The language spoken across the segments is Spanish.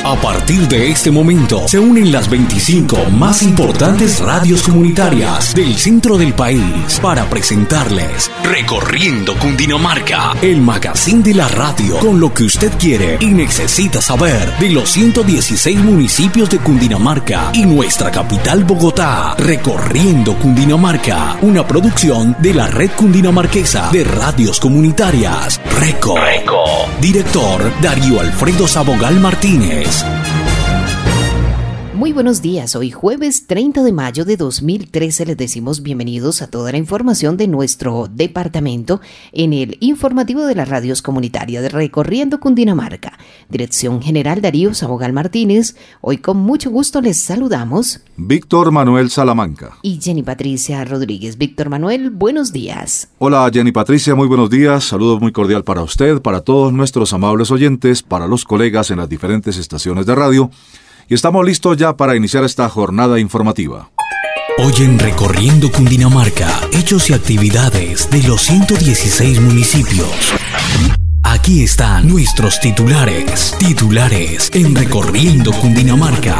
A partir de este momento se unen las 25 más importantes radios comunitarias del centro del país para presentarles Recorriendo Cundinamarca, el magazine de la radio con lo que usted quiere y necesita saber de los 116 municipios de Cundinamarca y nuestra capital Bogotá. Recorriendo Cundinamarca, una producción de la Red Cundinamarquesa de Radios Comunitarias, RECO. Director Darío Alfredo Sabogal Martínez. Muy buenos días, hoy jueves 30 de mayo de 2013 les decimos bienvenidos a toda la información de nuestro departamento en el informativo de las radios comunitarias de Recorriendo Cundinamarca. Dirección General Darío Sabogal Martínez, hoy con mucho gusto les saludamos Víctor Manuel Salamanca y Jenny Patricia Rodríguez. Víctor Manuel, buenos días. Hola Jenny Patricia, muy buenos días, saludos muy cordial para usted, para todos nuestros amables oyentes, para los colegas en las diferentes estaciones de radio. Y estamos listos ya para iniciar esta jornada informativa. Hoy en Recorriendo Cundinamarca, hechos y actividades de los 116 municipios. Aquí están nuestros titulares en Recorriendo Cundinamarca.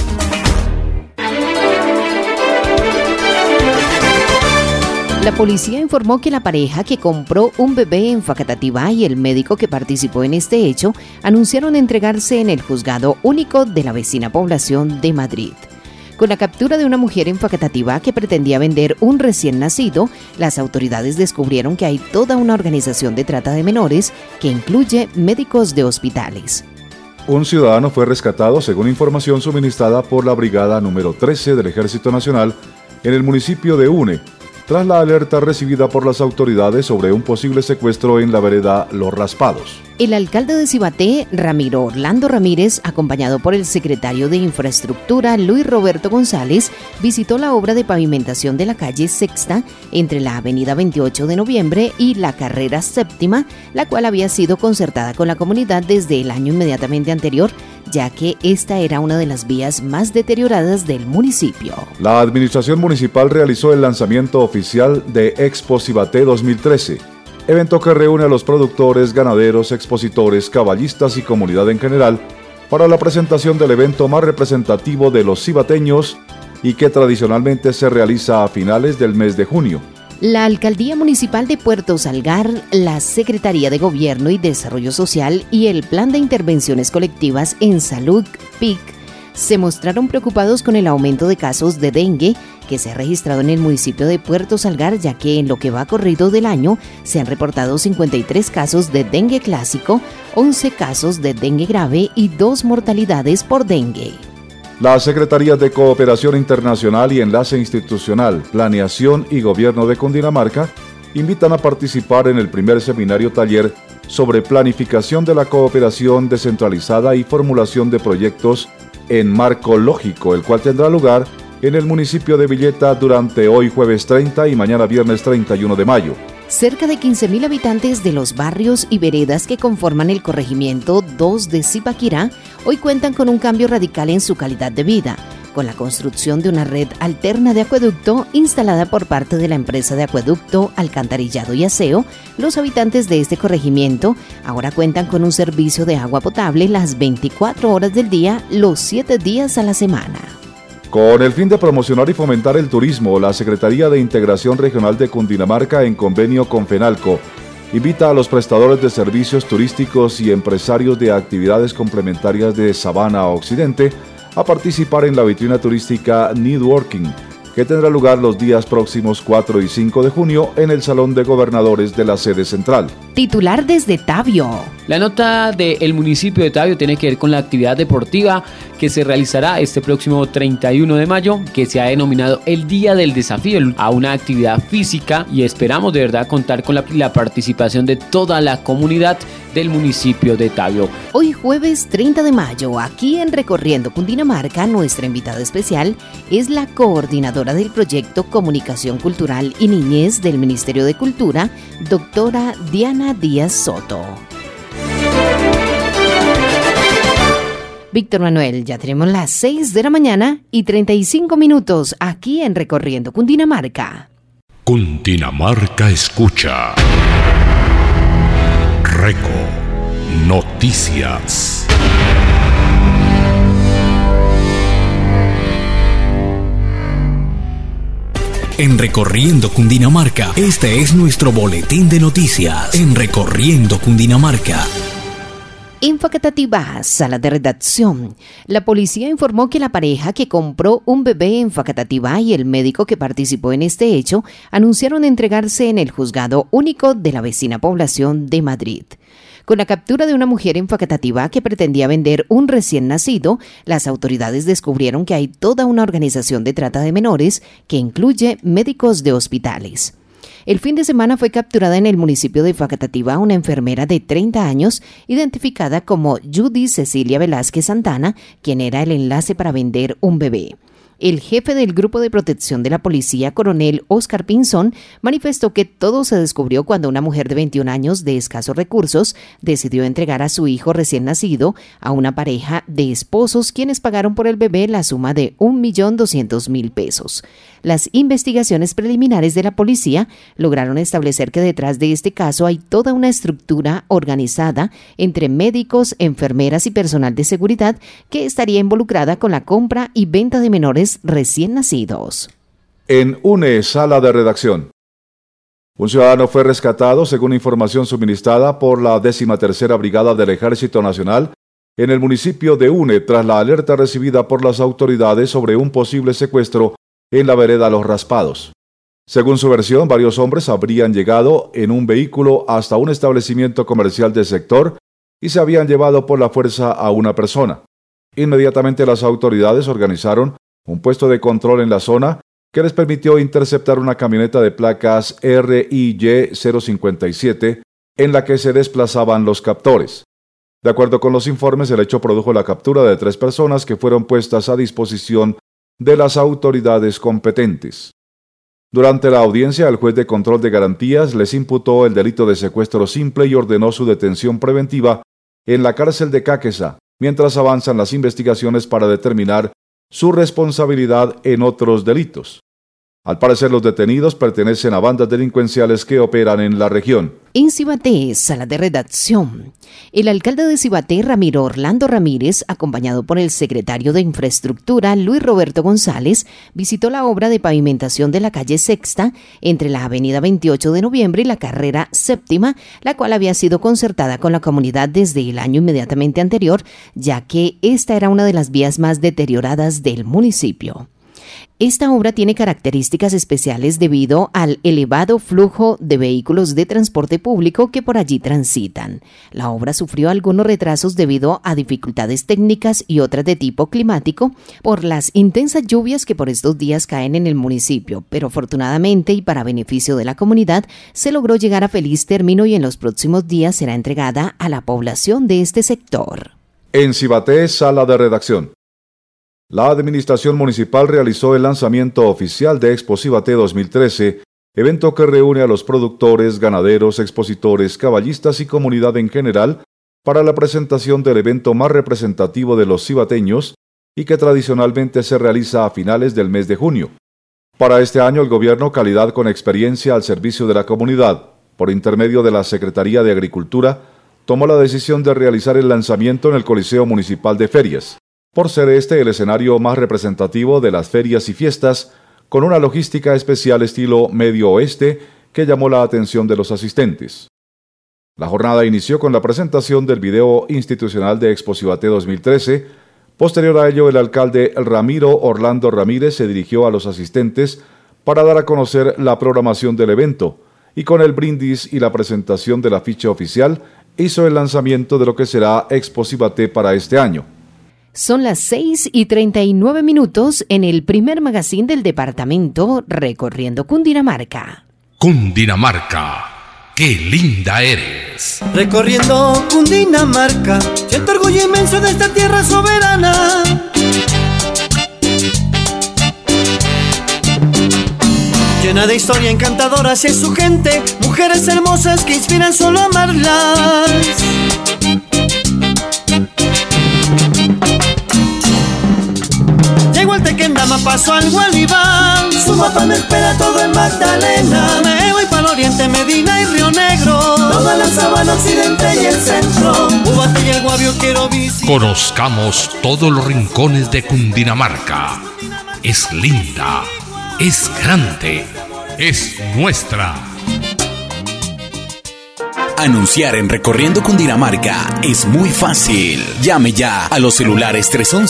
La policía informó que la pareja que compró un bebé en Facatativá y el médico que participó en este hecho anunciaron entregarse en el juzgado único de la vecina población de Madrid. Con la captura de una mujer en Facatativá que pretendía vender un recién nacido, las autoridades descubrieron que hay toda una organización de trata de menores que incluye médicos de hospitales. Un ciudadano fue rescatado según información suministrada por la Brigada número 13 del Ejército Nacional en el municipio de Une, tras la alerta recibida por las autoridades sobre un posible secuestro en la vereda Los Raspados. El alcalde de Cibaté, Ramiro Orlando Ramírez, acompañado por el secretario de Infraestructura, Luis Roberto González, visitó la obra de pavimentación de la calle Sexta entre la avenida 28 de noviembre y la carrera séptima, la cual había sido concertada con la comunidad desde el año inmediatamente anterior, ya que esta era una de las vías más deterioradas del municipio. La administración municipal realizó el lanzamiento oficial de Expo Cibaté 2013, evento que reúne a los productores, ganaderos, expositores, caballistas y comunidad en general para la presentación del evento más representativo de los cibateños y que tradicionalmente se realiza a finales del mes de junio. La Alcaldía Municipal de Puerto Salgar, la Secretaría de Gobierno y Desarrollo Social y el Plan de Intervenciones Colectivas en Salud, PIC, se mostraron preocupados con el aumento de casos de dengue que se ha registrado en el municipio de Puerto Salgar, ya que en lo que va corrido del año se han reportado 53 casos de dengue clásico, 11 casos de dengue grave y 2 mortalidades por dengue. Las Secretarías de Cooperación Internacional y Enlace Institucional, Planeación y Gobierno de Cundinamarca invitan a participar en el primer seminario taller sobre planificación de la cooperación descentralizada y formulación de proyectos en marco lógico, el cual tendrá lugar en el municipio de Villeta durante hoy jueves 30 y mañana viernes 31 de mayo. Cerca de 15.000 habitantes de los barrios y veredas que conforman el corregimiento 2 de Zipaquirá hoy cuentan con un cambio radical en su calidad de vida, con la construcción de una red alterna de acueducto instalada por parte de la empresa de acueducto, alcantarillado y aseo. Los habitantes de este corregimiento ahora cuentan con un servicio de agua potable las 24 horas del día, los 7 días a la semana. Con el fin de promocionar y fomentar el turismo, la Secretaría de Integración Regional de Cundinamarca, en convenio con FENALCO, invita a los prestadores de servicios turísticos y empresarios de actividades complementarias de Sabana Occidente a participar en la vitrina turística Networking, que tendrá lugar los días próximos 4 y 5 de junio en el Salón de Gobernadores de la sede central. Titular desde Tabio. La nota del municipio de Tabio tiene que ver con la actividad deportiva que se realizará este próximo 31 de mayo, que se ha denominado el Día del Desafío, a una actividad física, y esperamos de verdad contar con la participación de toda la comunidad del municipio de Tabio. Hoy jueves 30 de mayo, aquí en Recorriendo Cundinamarca, nuestra invitada especial es la coordinadora del proyecto Comunicación Cultural y Niñez del Ministerio de Cultura, doctora Diana Díaz Soto. Víctor Manuel, ya tenemos las 6 de la mañana y 35 minutos aquí en Recorriendo Cundinamarca. Cundinamarca escucha. RECO Noticias. En Recorriendo Cundinamarca, este es nuestro boletín de noticias. En Recorriendo Cundinamarca. En Facatativá, sala de redacción, la policía informó que la pareja que compró un bebé en Facatativá y el médico que participó en este hecho anunciaron entregarse en el juzgado único de la vecina población de Madrid. Con la captura de una mujer en Facatativá que pretendía vender un recién nacido, las autoridades descubrieron que hay toda una organización de trata de menores que incluye médicos de hospitales. El fin de semana fue capturada en el municipio de Facatativá una enfermera de 30 años, identificada como Judy Cecilia Velázquez Santana, quien era el enlace para vender un bebé. El jefe del Grupo de Protección de la Policía, coronel Óscar Pinzón, manifestó que todo se descubrió cuando una mujer de 21 años de escasos recursos decidió entregar a su hijo recién nacido a una pareja de esposos quienes pagaron por el bebé la suma de 1.200.000 pesos. Las investigaciones preliminares de la policía lograron establecer que detrás de este caso hay toda una estructura organizada entre médicos, enfermeras y personal de seguridad que estaría involucrada con la compra y venta de menores recién nacidos. En UNE, sala de redacción. Un ciudadano fue rescatado, según información suministrada por la 13ª Brigada del Ejército Nacional, en el municipio de UNE, tras la alerta recibida por las autoridades sobre un posible secuestro en la vereda Los Raspados. Según su versión, varios hombres habrían llegado en un vehículo hasta un establecimiento comercial del sector y se habían llevado por la fuerza a una persona. Inmediatamente las autoridades organizaron un puesto de control en la zona que les permitió interceptar una camioneta de placas RIY 057 en la que se desplazaban los captores. De acuerdo con los informes, el hecho produjo la captura de 3 personas que fueron puestas a disposición de las autoridades competentes. Durante la audiencia, el juez de control de garantías les imputó el delito de secuestro simple y ordenó su detención preventiva en la cárcel de Caquesa, mientras avanzan las investigaciones para determinar su responsabilidad en otros delitos. Al parecer, los detenidos pertenecen a bandas delincuenciales que operan en la región. En Cibaté, sala de redacción. El alcalde de Cibaté, Ramiro Orlando Ramírez, acompañado por el secretario de Infraestructura, Luis Roberto González, visitó la obra de pavimentación de la calle Sexta entre la avenida 28 de noviembre y la carrera Séptima, la cual había sido concertada con la comunidad desde el año inmediatamente anterior, ya que esta era una de las vías más deterioradas del municipio. Esta obra tiene características especiales debido al elevado flujo de vehículos de transporte público que por allí transitan. La obra sufrió algunos retrasos debido a dificultades técnicas y otras de tipo climático por las intensas lluvias que por estos días caen en el municipio, pero afortunadamente y para beneficio de la comunidad se logró llegar a feliz término y en los próximos días será entregada a la población de este sector. En Cibaté, sala de redacción. La Administración Municipal realizó el lanzamiento oficial de Expo Cibaté 2013, evento que reúne a los productores, ganaderos, expositores, caballistas y comunidad en general para la presentación del evento más representativo de los cibateños y que tradicionalmente se realiza a finales del mes de junio. Para este año, el Gobierno Calidad con Experiencia al servicio de la comunidad, por intermedio de la Secretaría de Agricultura, tomó la decisión de realizar el lanzamiento en el Coliseo Municipal de Ferias, por ser este el escenario más representativo de las ferias y fiestas, con una logística especial estilo Medio Oeste que llamó la atención de los asistentes. La jornada inició con la presentación del video institucional de Expo Cibaté 2013. Posterior a ello, el alcalde Ramiro Orlando Ramírez se dirigió a los asistentes para dar a conocer la programación del evento y con el brindis y la presentación del afiche oficial hizo el lanzamiento de lo que será Expo Cibaté para este año. Son las 6:39 en el primer magazine del departamento Recorriendo Cundinamarca. Cundinamarca, qué linda eres. Recorriendo Cundinamarca, siento orgullo inmenso de esta tierra soberana. Llena de historia encantadora hacia su gente, mujeres hermosas que inspiran solo a amarlas. Llego al Tequendama, paso al Gualibán, su mapa me espera todo en Magdalena. Me voy para el oriente, Medina y Río Negro, toda la sabana occidente y el centro, Ubate y el Guavio quiero visitar. Conozcamos todos los rincones de Cundinamarca. Es linda, es grande, es nuestra. Anunciar en Recorriendo Cundinamarca es muy fácil. Llame ya a los celulares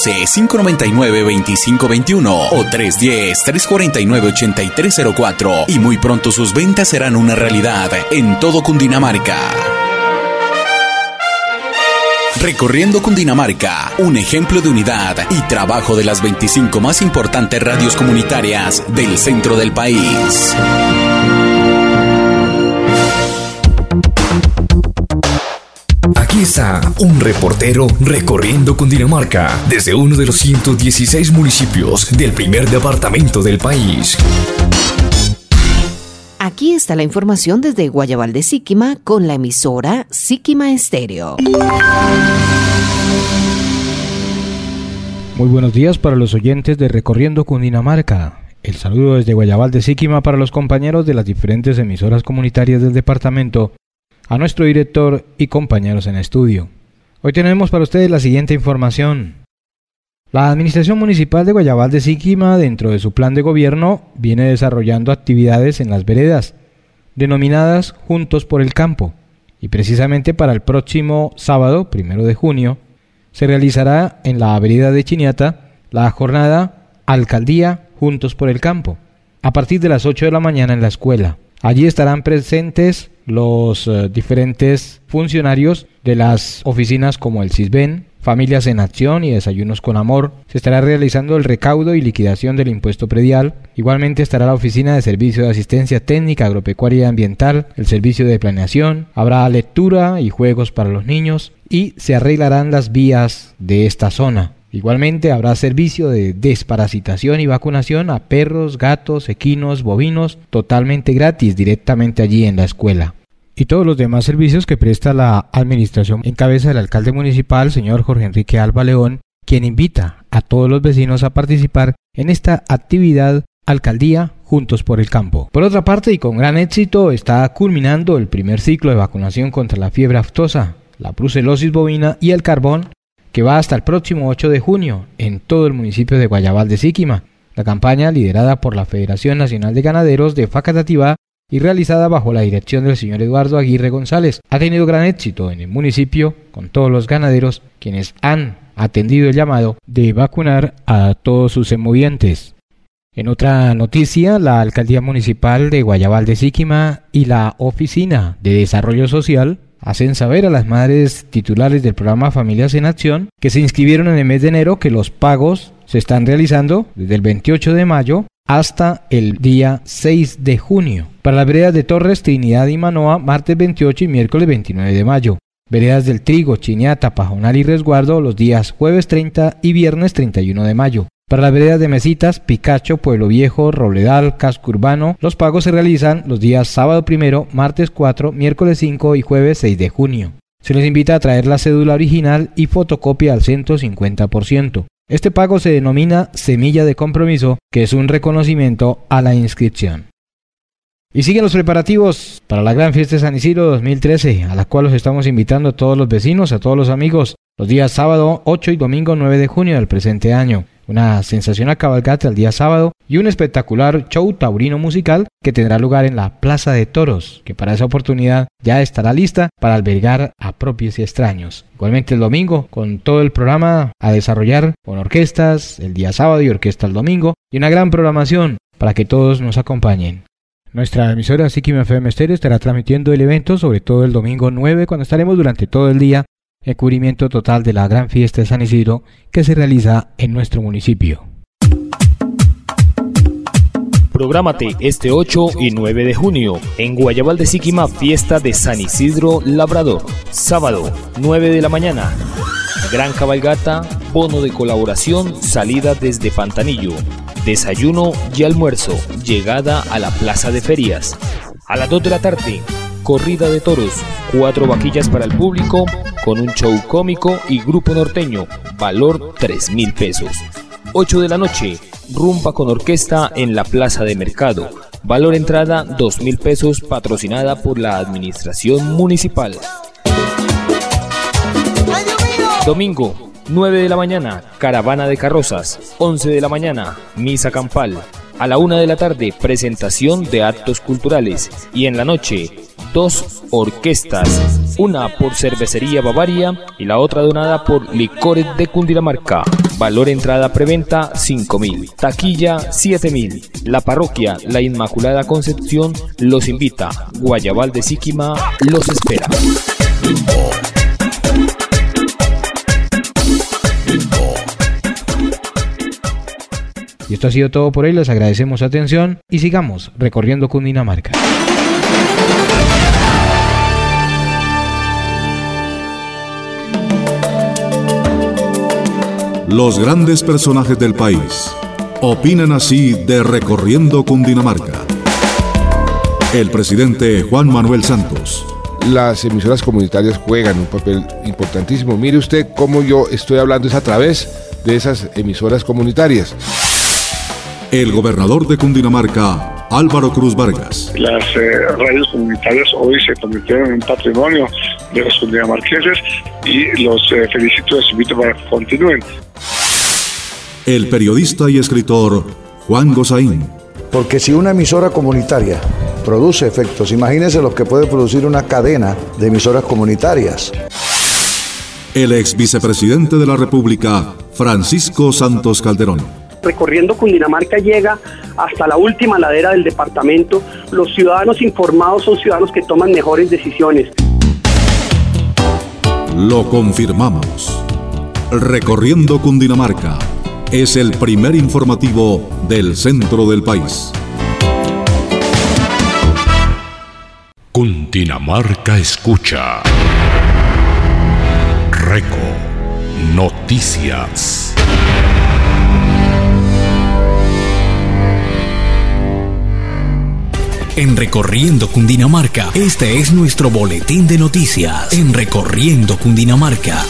311-599-2521 o 310-349-8304 y muy pronto sus ventas serán una realidad en todo Cundinamarca. Recorriendo Cundinamarca, un ejemplo de unidad y trabajo de las 25 más importantes radios comunitarias del centro del país. Aquí está un reportero recorriendo Cundinamarca desde uno de los 116 municipios del primer departamento del país. Aquí está la información desde Guayabal de Siquima con la emisora Siquima Estéreo. Muy buenos días para los oyentes de Recorriendo Cundinamarca. El saludo desde Guayabal de Siquima para los compañeros de las diferentes emisoras comunitarias del departamento, a nuestro director y compañeros en estudio. Hoy tenemos para ustedes la siguiente información. La Administración Municipal de Guayabal de Siquima, dentro de su plan de gobierno, viene desarrollando actividades en las veredas, denominadas Juntos por el Campo, y precisamente para el próximo sábado, 1 de junio, se realizará en la vereda de Chiniata la jornada Alcaldía Juntos por el Campo, a partir de las 8 de la mañana en la escuela. Allí estarán presentes los diferentes funcionarios de las oficinas como el CISBEN, Familias en Acción y Desayunos con Amor. Se estará realizando el recaudo y liquidación del impuesto predial. Igualmente estará la Oficina de Servicio de Asistencia Técnica Agropecuaria y Ambiental, el Servicio de Planeación. Habrá lectura y juegos para los niños y se arreglarán las vías de esta zona. Igualmente habrá servicio de desparasitación y vacunación a perros, gatos, equinos, bovinos, totalmente gratis directamente allí en la escuela. Y todos los demás servicios que presta la administración en cabeza del alcalde municipal, señor Jorge Enrique Alba León, quien invita a todos los vecinos a participar en esta actividad Alcaldía Juntos por el Campo. Por otra parte, y con gran éxito, está culminando el primer ciclo de vacunación contra la fiebre aftosa, la brucelosis bovina y el carbón, que va hasta el próximo 8 de junio en todo el municipio de Guayabal de Siquima. La campaña, liderada por la Federación Nacional de Ganaderos de Facatativá y realizada bajo la dirección del señor Eduardo Aguirre González, ha tenido gran éxito en el municipio con todos los ganaderos quienes han atendido el llamado de vacunar a todos sus semovientes. En otra noticia, la Alcaldía Municipal de Guayabal de Siquima y la Oficina de Desarrollo Social hacen saber a las madres titulares del programa Familias en Acción que se inscribieron en el mes de enero que los pagos se están realizando desde el 28 de mayo hasta el día 6 de junio. Para las veredas de Torres, Trinidad y Manoa, martes 28 y miércoles 29 de mayo. Veredas del Trigo, Chiniata, Pajonal y Resguardo, los días jueves 30 y viernes 31 de mayo. Para las veredas de Mesitas, Picacho, Pueblo Viejo, Robledal, Casco Urbano, los pagos se realizan los días sábado 1, martes 4, miércoles 5 y jueves 6 de junio. Se les invita a traer la cédula original y fotocopia al 150%. Este pago se denomina Semilla de Compromiso, que es un reconocimiento a la inscripción. Y siguen los preparativos para la Gran Fiesta de San Isidro 2013, a la cual los estamos invitando a todos los vecinos, a todos los amigos, los días sábado 8 y domingo 9 de junio del presente año. Una sensacional cabalgata el día sábado y un espectacular show taurino musical que tendrá lugar en la Plaza de Toros, que para esa oportunidad ya estará lista para albergar a propios y extraños. Igualmente el domingo, con todo el programa a desarrollar con orquestas el día sábado y orquesta el domingo, y una gran programación para que todos nos acompañen. Nuestra emisora Siquima FM Estéreo estará transmitiendo el evento, sobre todo el domingo 9, cuando estaremos durante todo el día en cubrimiento total de la Gran Fiesta de San Isidro que se realiza en nuestro municipio. Prográmate este 8 y 9 de junio en Guayabal de Siquima, Fiesta de San Isidro Labrador. Sábado, 9 de la mañana. Gran cabalgata, bono de colaboración, salida desde Pantanillo. Desayuno y almuerzo, llegada a la Plaza de Ferias. A las 2 de la tarde, corrida de toros, 4 vaquillas para el público, con un show cómico y grupo norteño, valor 3,000 pesos. 8 de la noche, rumba con orquesta en la Plaza de Mercado, valor entrada 2,000 pesos, patrocinada por la administración municipal. Domingo, 9 de la mañana, caravana de carrozas. 11 de la mañana, misa campal. A la 1 de la tarde, presentación de actos culturales. Y en la noche, 2 orquestas, una por Cervecería Bavaria y la otra donada por Licores de Cundinamarca. Valor entrada preventa 5.000, taquilla 7.000. La parroquia La Inmaculada Concepción los invita. Guayabal de Siquima los espera. Y esto ha sido todo por hoy, les agradecemos su atención y sigamos recorriendo Cundinamarca. Los grandes personajes del país opinan así de Recorriendo Cundinamarca. El presidente Juan Manuel Santos. Las emisoras comunitarias juegan un papel importantísimo. Mire usted cómo yo estoy hablando es a través de esas emisoras comunitarias. El gobernador de Cundinamarca, Álvaro Cruz Vargas. Las radios comunitarias hoy se convirtieron en un patrimonio de los cundinamarqueses y los felicito y los invito para que continúen. El periodista y escritor Juan Gozaín. Porque si una emisora comunitaria produce efectos, imagínense los que puede producir una cadena de emisoras comunitarias. El ex vicepresidente de la República, Francisco Santos Calderón. Recorriendo Cundinamarca llega hasta la última ladera del departamento. Los ciudadanos informados son ciudadanos que toman mejores decisiones. Lo confirmamos. Recorriendo Cundinamarca es el primer informativo del centro del país. Cundinamarca escucha. Reco Noticias. En Recorriendo Cundinamarca, este es nuestro boletín de noticias. En Recorriendo Cundinamarca.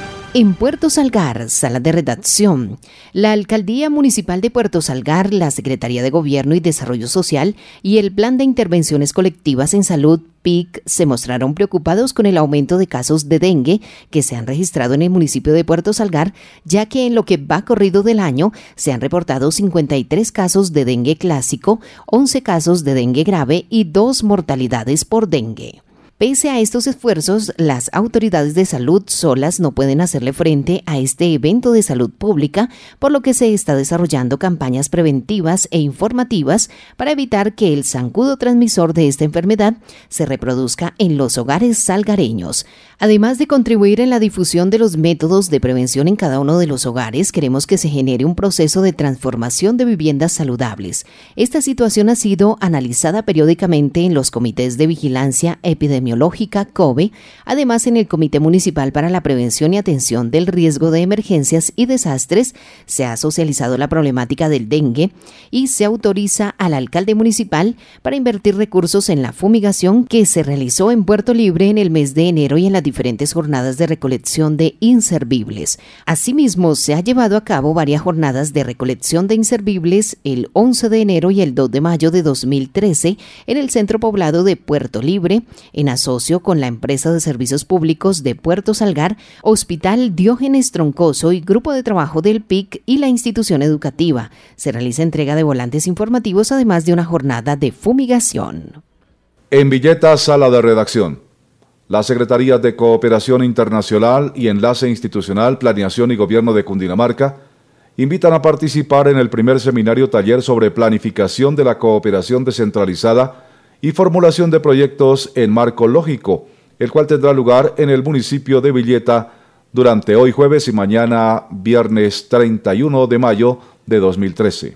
En Puerto Salgar, sala de redacción. La Alcaldía Municipal de Puerto Salgar, la Secretaría de Gobierno y Desarrollo Social y el Plan de Intervenciones Colectivas en Salud, PIC, se mostraron preocupados con el aumento de casos de dengue que se han registrado en el municipio de Puerto Salgar, ya que en lo que va corrido del año se han reportado 53 casos de dengue clásico, 11 casos de dengue grave y 2 mortalidades por dengue. Pese a estos esfuerzos, las autoridades de salud solas no pueden hacerle frente a este evento de salud pública, por lo que se está desarrollando campañas preventivas e informativas para evitar que el zancudo transmisor de esta enfermedad se reproduzca en los hogares salgareños. Además de contribuir en la difusión de los métodos de prevención en cada uno de los hogares, queremos que se genere un proceso de transformación de viviendas saludables. Esta situación ha sido analizada periódicamente en los comités de vigilancia epidemiológica COVE, además en el Comité Municipal para la Prevención y Atención del Riesgo de Emergencias y Desastres se ha socializado la problemática del dengue y se autoriza al alcalde municipal para invertir recursos en la fumigación que se realizó en Puerto Libre en el mes de enero y en las diferentes jornadas de recolección de inservibles. Asimismo, se ha llevado a cabo varias jornadas de recolección de inservibles el 11 de enero y el 2 de mayo de 2013 en el centro poblado de Puerto Libre, en asocio con la empresa de servicios públicos de Puerto Salgar, Hospital Diógenes Troncoso y Grupo de Trabajo del PIC y la institución educativa. Se realiza entrega de volantes informativos, además de una jornada de fumigación. En Villeta, sala de redacción. Las Secretarías de Cooperación Internacional y Enlace Institucional, Planeación y Gobierno de Cundinamarca invitan a participar en el primer seminario taller sobre planificación de la cooperación descentralizada y formulación de proyectos en marco lógico, el cual tendrá lugar en el municipio de Villeta durante hoy jueves y mañana viernes 31 de mayo de 2013.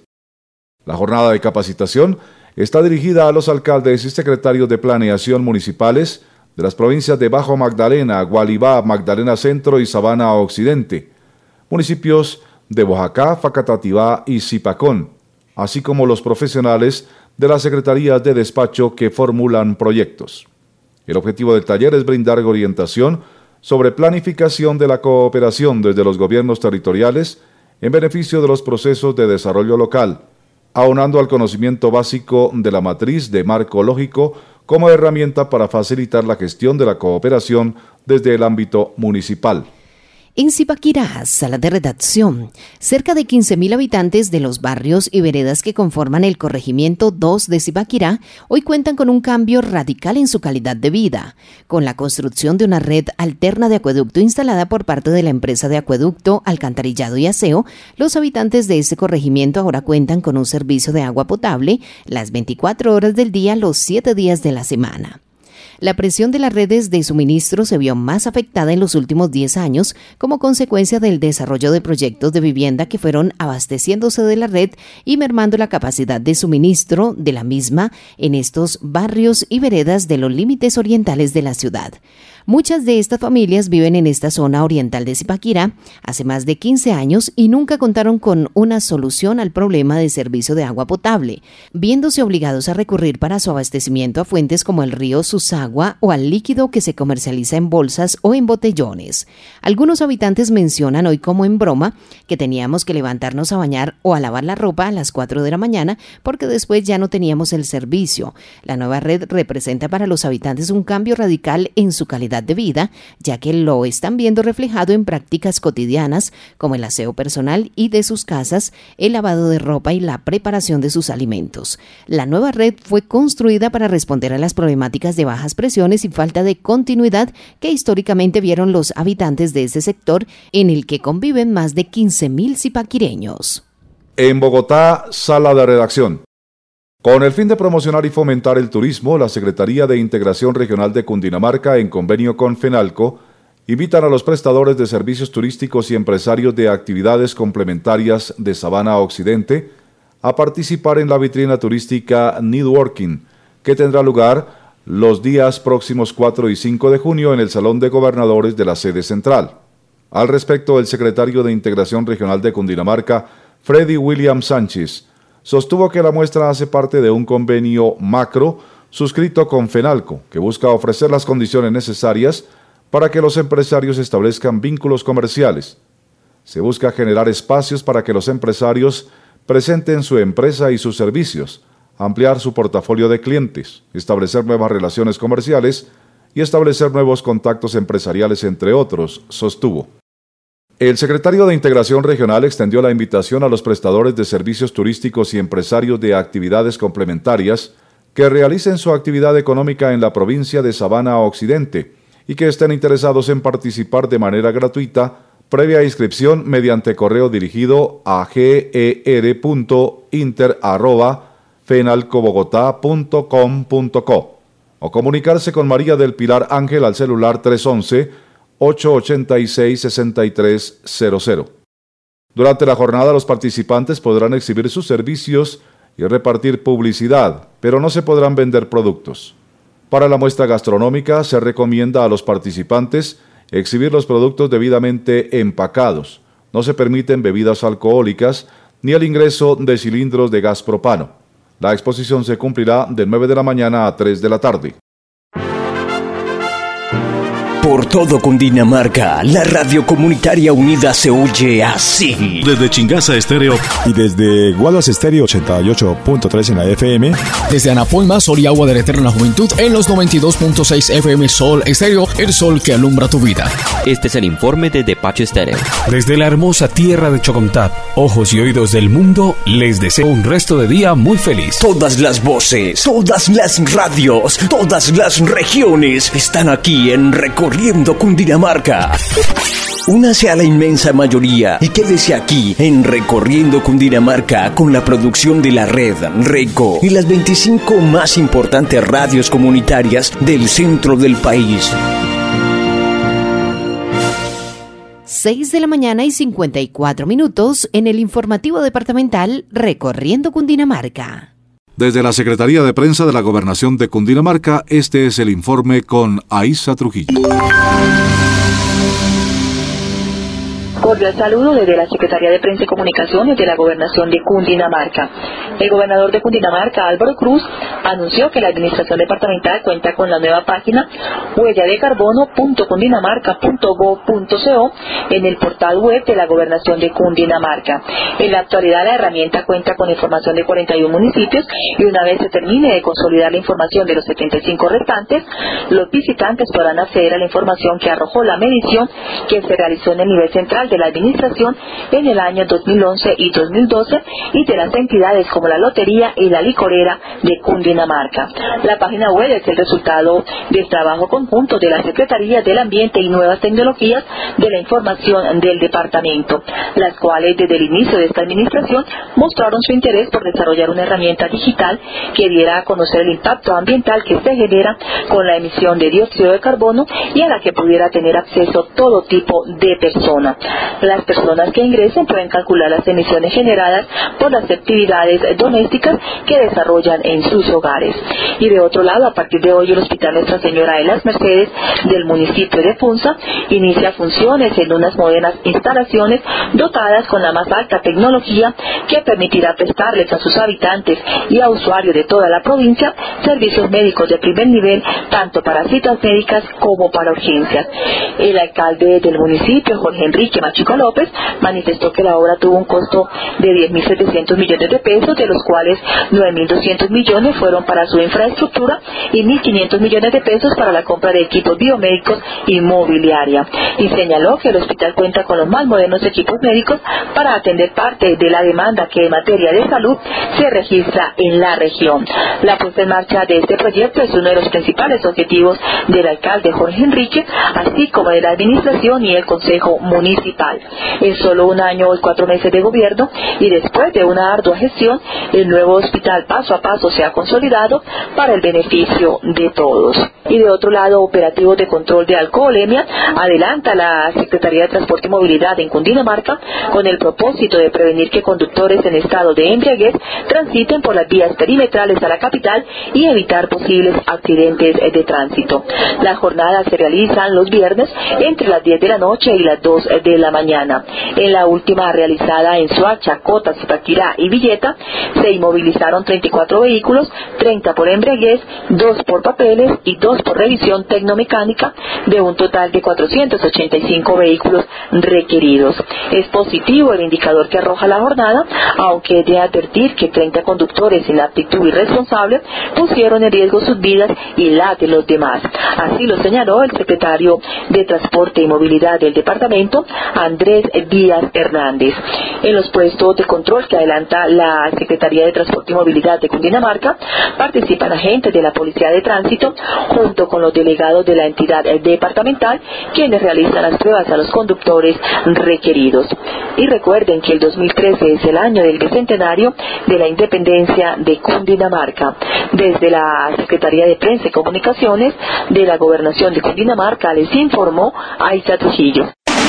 La jornada de capacitación está dirigida a los alcaldes y secretarios de planeación municipales de las provincias de Bajo Magdalena, Gualibá, Magdalena Centro y Sabana Occidente, municipios de Boyacá, Facatativá y Zipacón, así como los profesionales de las secretarías de despacho que formulan proyectos. El objetivo del taller es brindar orientación sobre planificación de la cooperación desde los gobiernos territoriales en beneficio de los procesos de desarrollo local, aunando al conocimiento básico de la matriz de marco lógico como herramienta para facilitar la gestión de la cooperación desde el ámbito municipal. En Zipaquirá, sala de redacción, cerca de 15.000 habitantes de los barrios y veredas que conforman el corregimiento 2 de Zipaquirá hoy cuentan con un cambio radical en su calidad de vida, con la construcción de una red alterna de acueducto instalada por parte de la empresa de acueducto, alcantarillado y aseo. Los habitantes de este corregimiento ahora cuentan con un servicio de agua potable las 24 horas del día, los 7 días de la semana. La presión de las redes de suministro se vio más afectada en los últimos 10 años como consecuencia del desarrollo de proyectos de vivienda que fueron abasteciéndose de la red y mermando la capacidad de suministro de la misma en estos barrios y veredas de los límites orientales de la ciudad. Muchas de estas familias viven en esta zona oriental de Zipaquirá hace más de 15 años y nunca contaron con una solución al problema de servicio de agua potable, viéndose obligados a recurrir para su abastecimiento a fuentes como el río Susagua o al líquido que se comercializa en bolsas o en botellones. Algunos habitantes mencionan hoy como en broma que teníamos que levantarnos a bañar o a lavar la ropa a las 4 de la mañana porque después ya no teníamos el servicio. La nueva red representa para los habitantes un cambio radical en su calidad de vida, ya que lo están viendo reflejado en prácticas cotidianas como el aseo personal y de sus casas, el lavado de ropa y la preparación de sus alimentos. La nueva red fue construida para responder a las problemáticas de bajas presiones y falta de continuidad que históricamente vieron los habitantes de este sector, en el que conviven más de 15.000 zipaquireños. En Bogotá, sala de redacción. Con el fin de promocionar y fomentar el turismo, la Secretaría de Integración Regional de Cundinamarca, en convenio con FENALCO, invitan a los prestadores de servicios turísticos y empresarios de actividades complementarias de Sabana Occidente a participar en la vitrina turística Networking, que tendrá lugar los días próximos 4 y 5 de junio en el Salón de Gobernadores de la sede central. Al respecto, el secretario de Integración Regional de Cundinamarca, Freddy William Sánchez, sostuvo que la muestra hace parte de un convenio macro suscrito con FENALCO, que busca ofrecer las condiciones necesarias para que los empresarios establezcan vínculos comerciales. Se busca generar espacios para que los empresarios presenten su empresa y sus servicios, ampliar su portafolio de clientes, establecer nuevas relaciones comerciales y establecer nuevos contactos empresariales, entre otros, sostuvo. El secretario de Integración Regional extendió la invitación a los prestadores de servicios turísticos y empresarios de actividades complementarias que realicen su actividad económica en la provincia de Sabana Occidente y que estén interesados en participar de manera gratuita, previa inscripción mediante correo dirigido a ger.inter@fenalcobogotá.com.co o comunicarse con María del Pilar Ángel al celular 311-886-6300. Durante la jornada, los participantes podrán exhibir sus servicios y repartir publicidad, pero no se podrán vender productos. Para la muestra gastronómica, se recomienda a los participantes exhibir los productos debidamente empacados. No se permiten bebidas alcohólicas ni el ingreso de cilindros de gas propano. La exposición se cumplirá de 9 de la mañana a 3 de la tarde. Por todo Cundinamarca, la radio comunitaria unida se oye así. Desde Chingaza Estéreo y desde Guaduas Estéreo 88.3 en la FM. Desde Anapoima, Sol y Agua de la Eterna Juventud en los 92.6 FM Sol Estéreo, el sol que alumbra tu vida. Este es el informe de Despacho Estéreo. Desde la hermosa tierra de Chocontá, ojos y oídos del mundo, les deseo un resto de día muy feliz. Todas las voces, todas las radios, todas las regiones están aquí en Recorriendo Cundinamarca. Únase a la inmensa mayoría y quédese aquí en Recorriendo Cundinamarca con la producción de la red RECO y las 25 más importantes radios comunitarias del centro del país. 6 de la mañana y 54 minutos en el informativo departamental Recorriendo Cundinamarca. Desde la Secretaría de Prensa de la Gobernación de Cundinamarca, este es el informe con Aiza Trujillo. Cordial saludo desde la Secretaría de Prensa y Comunicaciones de la Gobernación de Cundinamarca. El gobernador de Cundinamarca, Álvaro Cruz, anunció que la administración departamental cuenta con la nueva página huelladecarbono.cundinamarca.gov.co en el portal web de la Gobernación de Cundinamarca. En la actualidad la herramienta cuenta con información de 41 municipios y una vez se termine de consolidar la información de los 75 restantes, los visitantes podrán acceder a la información que arrojó la medición que se realizó en el nivel central de la administración en el año 2011 y 2012 y de las entidades como la Lotería y la Licorera de Cundinamarca. La página web es el resultado del trabajo conjunto de la Secretaría del Ambiente y Nuevas Tecnologías de la Información del Departamento, las cuales desde el inicio de esta administración mostraron su interés por desarrollar una herramienta digital que diera a conocer el impacto ambiental que se genera con la emisión de dióxido de carbono y a la que pudiera tener acceso todo tipo de persona. Las personas que ingresen pueden calcular las emisiones generadas por las actividades domésticas que desarrollan en sus hogares. Y de otro lado, a partir de hoy el Hospital Nuestra Señora de las Mercedes del municipio de Funza inicia funciones en unas modernas instalaciones dotadas con la más alta tecnología que permitirá prestarles a sus habitantes y a usuarios de toda la provincia servicios médicos de primer nivel, tanto para citas médicas como para urgencias. El alcalde del municipio, Jorge Enrique Machuca López, manifestó que la obra tuvo un costo de 10.700 millones de pesos, de los cuales 9.200 millones fueron para su infraestructura y 1.500 millones de pesos para la compra de equipos biomédicos y mobiliaria. Y señaló que el hospital cuenta con los más modernos equipos médicos para atender parte de la demanda que en materia de salud se registra en la región. La puesta en marcha de este proyecto es uno de los principales objetivos del alcalde Jorge Enrique, así como de la administración y el consejo municipal. En solo un año y 4 meses de gobierno y después de una ardua gestión, el nuevo hospital paso a paso se ha consolidado para el beneficio de todos. Y de otro lado, operativos de control de alcoholemia adelanta la Secretaría de Transporte y Movilidad en Cundinamarca con el propósito de prevenir que conductores en estado de embriaguez transiten por las vías perimetrales a la capital y evitar posibles accidentes de tránsito. Las jornadas se realizan los viernes entre las 10 de la noche y las 2 de la mañana. En la última realizada en Soacha, Cota, Zipaquirá y Villeta, se inmovilizaron 34 vehículos, 30 por embriaguez, 2 por papeles y 2 por revisión tecnomecánica, de un total de 485 vehículos requeridos. Es positivo el indicador que arroja la jornada, aunque es de advertir que 30 conductores sin aptitud irresponsable pusieron en riesgo sus vidas y la de los demás. Así lo señaló el secretario de Transporte y Movilidad del departamento, Andrés Díaz Hernández. En los puestos de control que adelanta la Secretaría de Transporte y Movilidad de Cundinamarca participan agentes de la Policía de Tránsito junto con los delegados de la entidad departamental, quienes realizan las pruebas a los conductores requeridos. Y recuerden que el 2013 es el año del bicentenario de la independencia de Cundinamarca. Desde la Secretaría de Prensa y Comunicaciones de la Gobernación de Cundinamarca les informó Aiza Trujillo.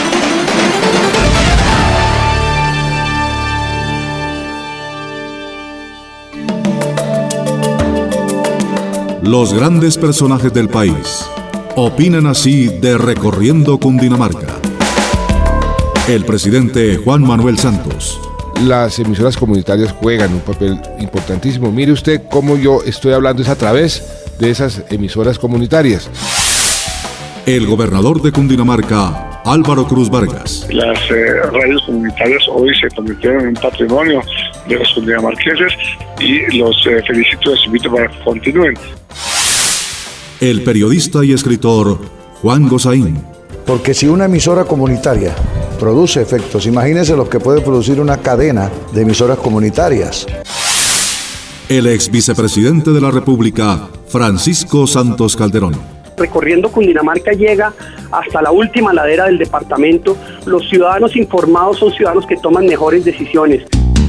Los grandes personajes del país opinan así de Recorriendo Cundinamarca. El presidente Juan Manuel Santos. Las emisoras comunitarias juegan un papel importantísimo. Mire usted cómo yo estoy hablando es a través de esas emisoras comunitarias. El gobernador de Cundinamarca, Álvaro Cruz Vargas. Las radios comunitarias hoy se convirtieron en un patrimonio de los cundinamarqueses y los felicito y los invito para que continúen. El periodista y escritor Juan Gozaín. Porque si una emisora comunitaria produce efectos, imagínense los que puede producir una cadena de emisoras comunitarias. El ex vicepresidente de la República, Francisco Santos Calderón. Recorriendo Cundinamarca llega hasta la última ladera del departamento. Los ciudadanos informados son ciudadanos que toman mejores decisiones.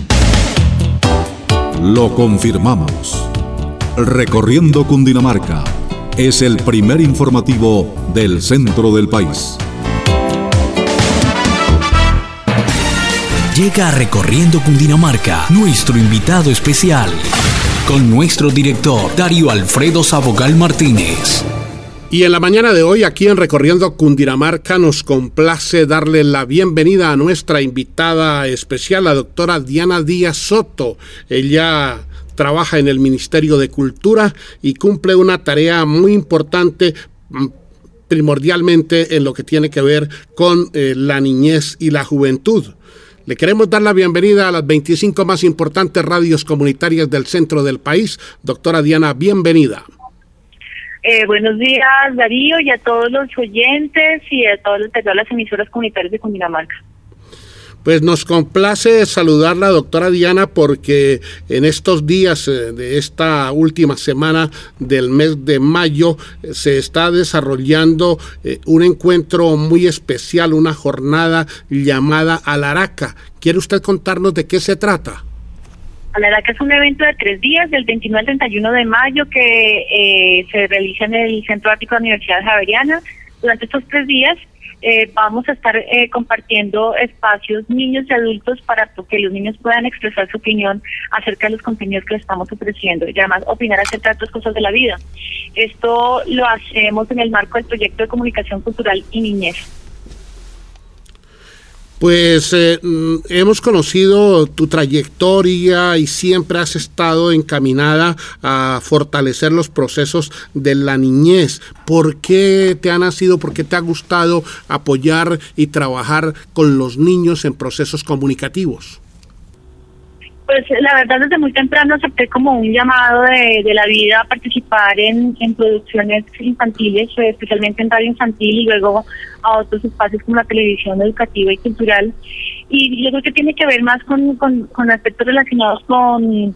Lo confirmamos. Recorriendo Cundinamarca es el primer informativo del centro del país. Llega Recorriendo Cundinamarca nuestro invitado especial, con nuestro director Darío Alfredo Sabogal Martínez. Y en la mañana de hoy, aquí en Recorriendo Cundinamarca, nos complace darle la bienvenida a nuestra invitada especial, la doctora Diana Díaz Soto. Ella trabaja en el Ministerio de Cultura y cumple una tarea muy importante, primordialmente en lo que tiene que ver con la niñez y la juventud. Le queremos dar la bienvenida a las 25 más importantes radios comunitarias del centro del país. Doctora Diana, bienvenida. Buenos días, Darío, y a todos los oyentes y a todas las emisoras comunitarias de Cundinamarca. Pues nos complace saludarla, doctora Diana, porque en estos días de esta última semana del mes de mayo se está desarrollando un encuentro muy especial, una jornada llamada Alaraca. ¿Quiere usted contarnos de qué se trata? Alaraca es un evento de 3 días, del 29 al 31 de mayo, que se realiza en el Centro Ático de la Universidad Javeriana. Durante estos 3 días vamos a estar compartiendo espacios niños y adultos para que los niños puedan expresar su opinión acerca de los contenidos que les estamos ofreciendo y además opinar acerca de otras cosas de la vida. Esto lo hacemos en el marco del proyecto de comunicación cultural y niñez. Pues hemos conocido tu trayectoria y siempre has estado encaminada a fortalecer los procesos de la niñez. ¿Por qué te ha nacido, por qué te ha gustado apoyar y trabajar con los niños en procesos comunicativos? Pues la verdad, desde muy temprano acepté como un llamado de la vida a participar en producciones infantiles, especialmente en radio infantil y luego a otros espacios como la televisión educativa y cultural. Y yo creo que tiene que ver más con aspectos relacionados con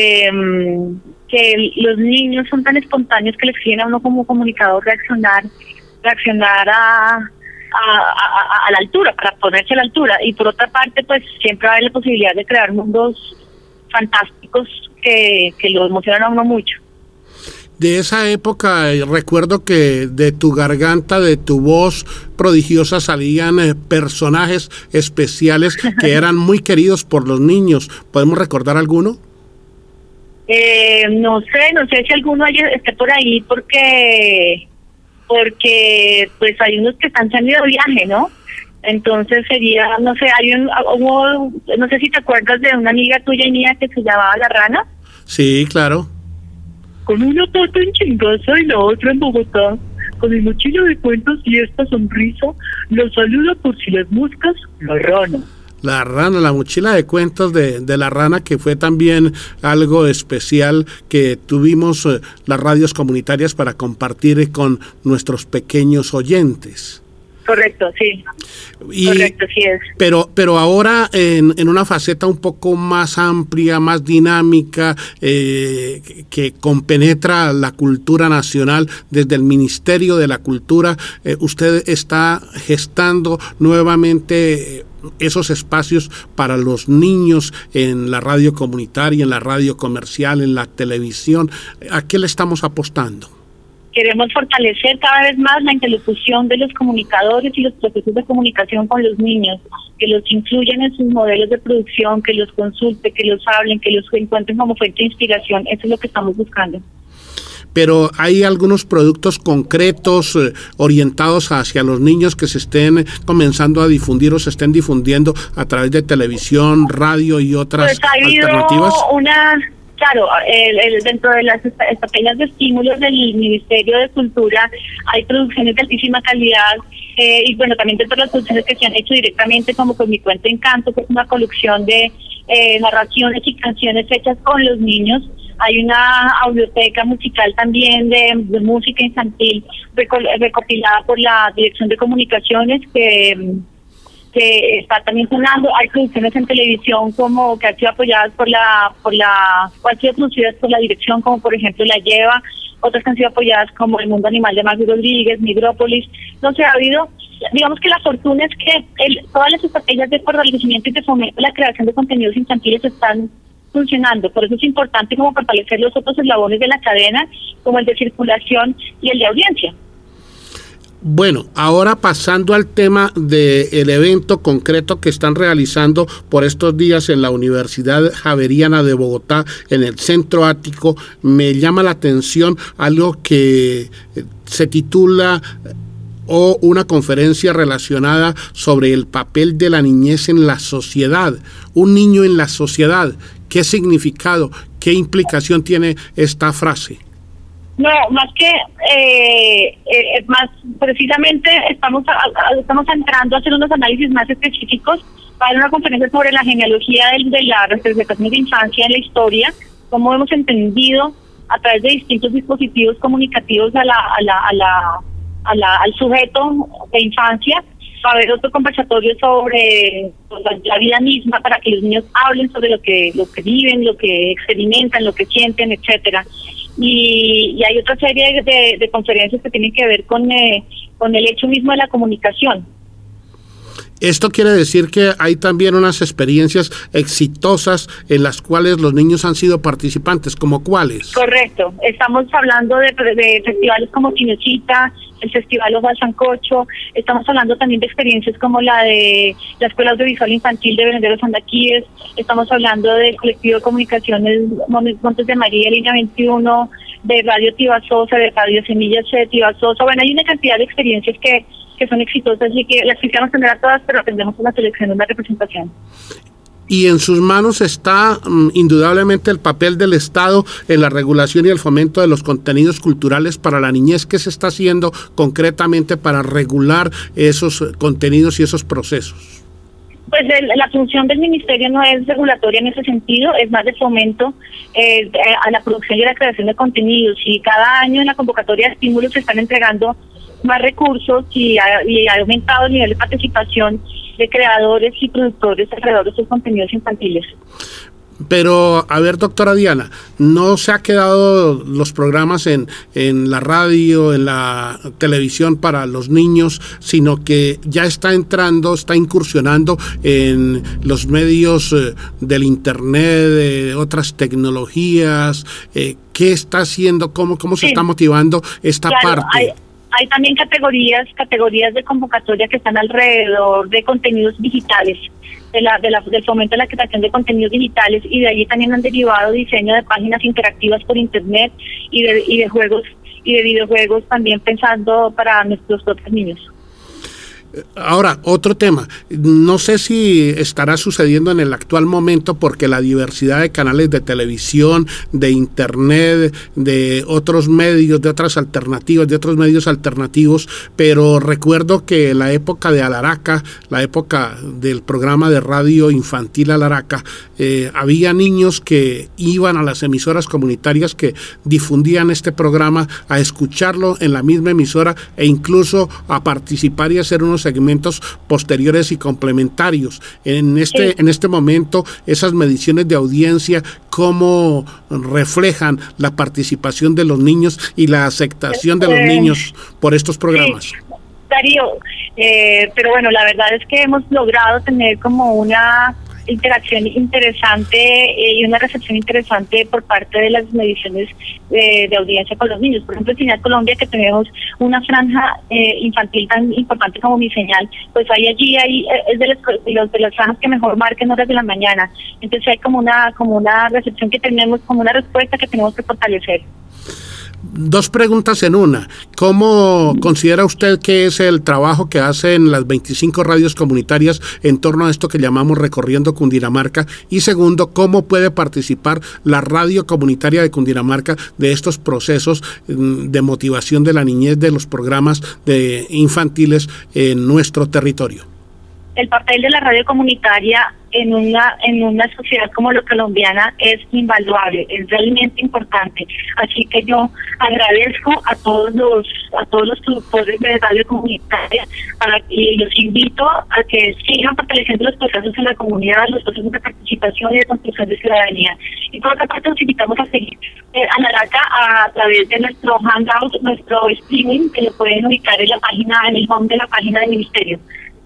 que los niños son tan espontáneos que les exigen a uno como comunicador reaccionar a la altura, para ponerse a la altura. Y por otra parte, pues siempre hay la posibilidad de crear mundos fantásticos que lo emocionan a uno mucho. De esa época recuerdo que de tu garganta, de tu voz prodigiosa salían personajes especiales que eran muy queridos por los niños. ¿Podemos recordar alguno? No sé si alguno esté por ahí porque pues hay unos que están saliendo de viaje, ¿no? Entonces sería, no sé, no sé si te acuerdas de una amiga tuya y mía que se llamaba La Rana. Sí, claro. Con una pata en Chingaza y la otra en Bogotá, con mi mochila de cuentos y esta sonrisa, lo saluda por si las moscas, La Rana. La Rana, la mochila de cuentos de La Rana, que fue también algo especial que tuvimos las radios comunitarias para compartir con nuestros pequeños oyentes. Correcto, sí. Correcto, sí es. Pero ahora en una faceta un poco más amplia, más dinámica, que compenetra la cultura nacional desde el Ministerio de la Cultura, usted está gestando nuevamente esos espacios para los niños en la radio comunitaria, en la radio comercial, en la televisión. ¿A qué le estamos apostando? Queremos fortalecer cada vez más la interlocución de los comunicadores y los procesos de comunicación con los niños, que los incluyan en sus modelos de producción, que los consulten, que los hablen, que los encuentren como fuente de inspiración. Eso es lo que estamos buscando. Pero hay algunos productos concretos orientados hacia los niños que se estén comenzando a difundir o se estén difundiendo a través de televisión, radio y otras alternativas. Claro, dentro de las estrategias de estímulos del Ministerio de Cultura hay producciones de altísima calidad y bueno, también dentro de las producciones que se han hecho directamente, como con Mi Cuento Encanto, que es una colección de narraciones y canciones hechas con los niños. Hay una audioteca musical también de música infantil recopilada por la Dirección de Comunicaciones que está también sonando. Hay producciones en televisión como que han sido apoyadas han sido producidas por la dirección, como por ejemplo La Lleva, otras que han sido apoyadas como El Mundo Animal de Maggie Rodríguez, Migrópolis. No sé, ha habido, digamos que la fortuna es que todas las estrategias de fortalecimiento y de fomento de la creación de contenidos infantiles están funcionando. Por eso es importante como fortalecer los otros eslabones de la cadena, como el de circulación y el de audiencia. Bueno, ahora pasando al tema del evento concreto que están realizando por estos días en la Universidad Javeriana de Bogotá, en el Centro Ático, me llama la atención algo que se titula o una conferencia relacionada sobre el papel de la niñez en la sociedad. Un niño en la sociedad, ¿qué significado, qué implicación tiene esta frase? No, más que, más precisamente estamos entrando a hacer unos análisis más específicos para una conferencia sobre la genealogía de la representación de infancia en la historia, cómo hemos entendido a través de distintos dispositivos comunicativos al sujeto de infancia. Va a haber otro conversatorio sobre la vida misma para que los niños hablen sobre lo que viven, lo que experimentan, lo que sienten, etcétera. Y hay otra serie de conferencias que tienen que ver con el hecho mismo de la comunicación. Esto quiere decir que hay también unas experiencias exitosas en las cuales los niños han sido participantes, ¿como cuáles? Correcto, estamos hablando de festivales como Quinocita, el Festival Ojo al Sancocho, estamos hablando también de experiencias como la de la Escuela Audiovisual Infantil de Verenderos Andaquíes, estamos hablando del colectivo de comunicaciones Montes de María, Línea 21, de Radio Tibasosa, de Radio Semillas de Tibasosa. Bueno, hay una cantidad de experiencias que son exitosas y que las quisiéramos tener a todas, pero tendremos una selección, una representación. Y en sus manos está indudablemente el papel del Estado en la regulación y el fomento de los contenidos culturales para la niñez. ¿Qué se está haciendo concretamente para regular esos contenidos y esos procesos? Pues la función del ministerio no es regulatoria en ese sentido, es más de fomento a la producción y la creación de contenidos. Y cada año en la convocatoria de estímulos se están entregando más recursos y ha aumentado el nivel de participación de creadores y productores alrededor de sus contenidos infantiles. Pero, a ver, doctora Diana, no se ha quedado los programas en la radio, en la televisión para los niños, sino que ya está incursionando en los medios del internet, de otras tecnologías. ¿Qué está haciendo? ¿Cómo se está motivando esta parte? Hay también categorías de convocatoria que están alrededor de contenidos digitales, del fomento de la creación de contenidos digitales, y de allí también han derivado diseño de páginas interactivas por internet y de juegos y de videojuegos también pensando para nuestros propios niños. Ahora, otro tema, no sé si estará sucediendo en el actual momento porque la diversidad de canales de televisión, de internet, de otros medios, de otras alternativas, de otros medios alternativos, pero recuerdo que la época de Alaraca, la época del programa de radio infantil Alaraca, había niños que iban a las emisoras comunitarias que difundían este programa a escucharlo en la misma emisora e incluso a participar y hacer unos segmentos posteriores y complementarios. En este momento, esas mediciones de audiencia, ¿cómo reflejan la participación de los niños y la aceptación de los niños por estos programas? Sí, Darío, pero bueno, la verdad es que hemos logrado tener como una interacción interesante y una recepción interesante por parte de las mediciones de audiencia con los niños. Por ejemplo, en Señal Colombia, que tenemos una franja infantil tan importante como Mi Señal, pues es de las franjas que mejor marcan horas de la mañana. Entonces hay como una recepción que tenemos, como una respuesta que tenemos que fortalecer. Dos preguntas en una. ¿Cómo considera usted que es el trabajo que hacen las 25 radios comunitarias en torno a esto que llamamos Recorriendo Cundinamarca? Y segundo, ¿cómo puede participar la radio comunitaria de Cundinamarca de estos procesos de motivación de la niñez, de los programas infantiles en nuestro territorio? El papel de la radio comunitaria en una sociedad como la colombiana es invaluable, es realmente importante. Así que yo agradezco a todos los productores de radio comunitaria y los invito a que sigan fortaleciendo los procesos en la comunidad, los procesos de participación y de construcción de ciudadanía. Y por otra parte, los invitamos a seguir a Alaraca a través de nuestro hangout, nuestro streaming, que lo pueden ubicar en el home de la página del ministerio,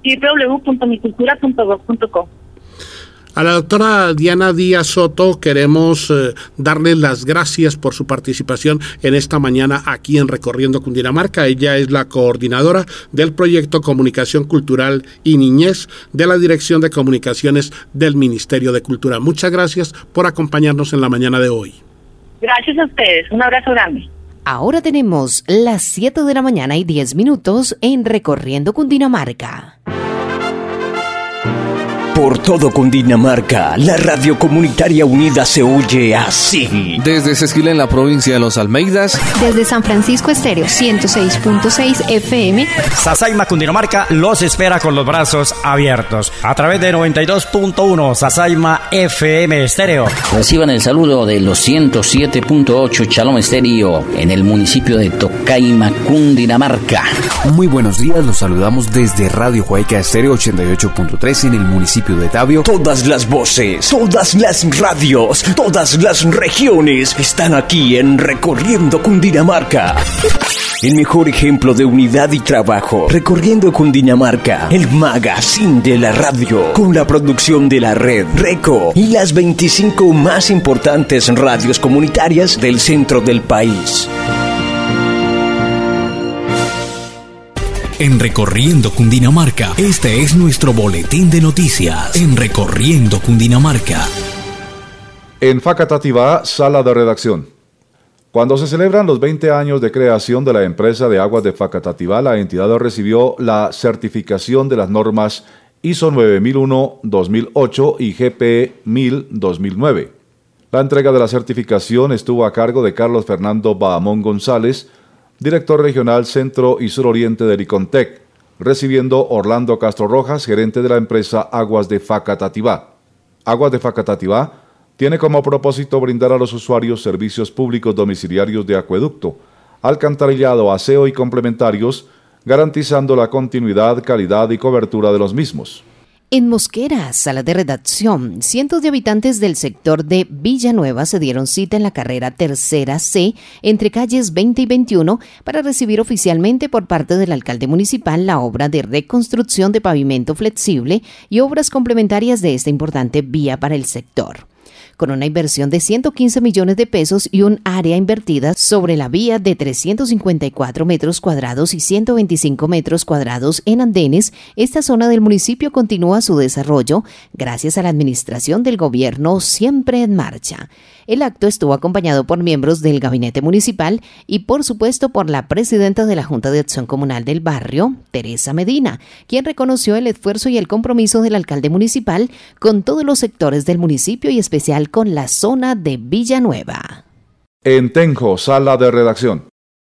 www.micultura.gov.co. A la doctora Diana Díaz Soto queremos darle las gracias por su participación en esta mañana aquí en Recorriendo Cundinamarca. Ella es la coordinadora del proyecto Comunicación Cultural y Niñez de la Dirección de Comunicaciones del Ministerio de Cultura. Muchas gracias por acompañarnos en la mañana de hoy. Gracias a ustedes. Un abrazo grande. Ahora tenemos las 7 de la mañana y 10 minutos en Recorriendo Cundinamarca. Por todo Cundinamarca, la radio comunitaria unida se oye así. Desde Sesquila en la provincia de Los Almeidas. Desde San Francisco Estéreo 106.6 FM. Sasaima Cundinamarca los espera con los brazos abiertos. A través de 92.1 Sasaima FM Estéreo. Reciban el saludo de los 107.8 Shalom Estéreo en el municipio de Tocaima, Cundinamarca. Muy buenos días, los saludamos desde Radio Huayca Estéreo 88.3 en el municipio de Tabio. Todas las voces, todas las radios, todas las regiones están aquí en Recorriendo Cundinamarca. El mejor ejemplo de unidad y trabajo. Recorriendo Cundinamarca, el magazine de la radio, con la producción de la red Reco y las 25 más importantes radios comunitarias del centro del país. En Recorriendo Cundinamarca, este es nuestro boletín de noticias. En Recorriendo Cundinamarca. En Facatativá, sala de redacción. Cuando se celebran los 20 años de creación de la empresa de aguas de Facatativá, la entidad recibió la certificación de las normas ISO 9001-2008 y GPE 1000-2009. La entrega de la certificación estuvo a cargo de Carlos Fernando Bahamón González, director regional Centro y Suroriente del ICONTEC, recibiendo Orlando Castro Rojas, gerente de la empresa Aguas de Facatativá. Aguas de Facatativá tiene como propósito brindar a los usuarios servicios públicos domiciliarios de acueducto, alcantarillado, aseo y complementarios, garantizando la continuidad, calidad y cobertura de los mismos. En Mosquera, sala de redacción, cientos de habitantes del sector de Villanueva se dieron cita en la carrera tercera C entre calles 20 y 21 para recibir oficialmente por parte del alcalde municipal la obra de reconstrucción de pavimento flexible y obras complementarias de esta importante vía para el sector. Con una inversión de 115 millones de pesos y un área invertida sobre la vía de 354 metros cuadrados y 125 metros cuadrados en andenes, esta zona del municipio continúa su desarrollo gracias a la administración del gobierno siempre en marcha. El acto estuvo acompañado por miembros del gabinete municipal y, por supuesto, por la presidenta de la Junta de Acción Comunal del barrio, Teresa Medina, quien reconoció el esfuerzo y el compromiso del alcalde municipal con todos los sectores del municipio y especial con la zona de Villanueva. En Tenjo, sala de redacción.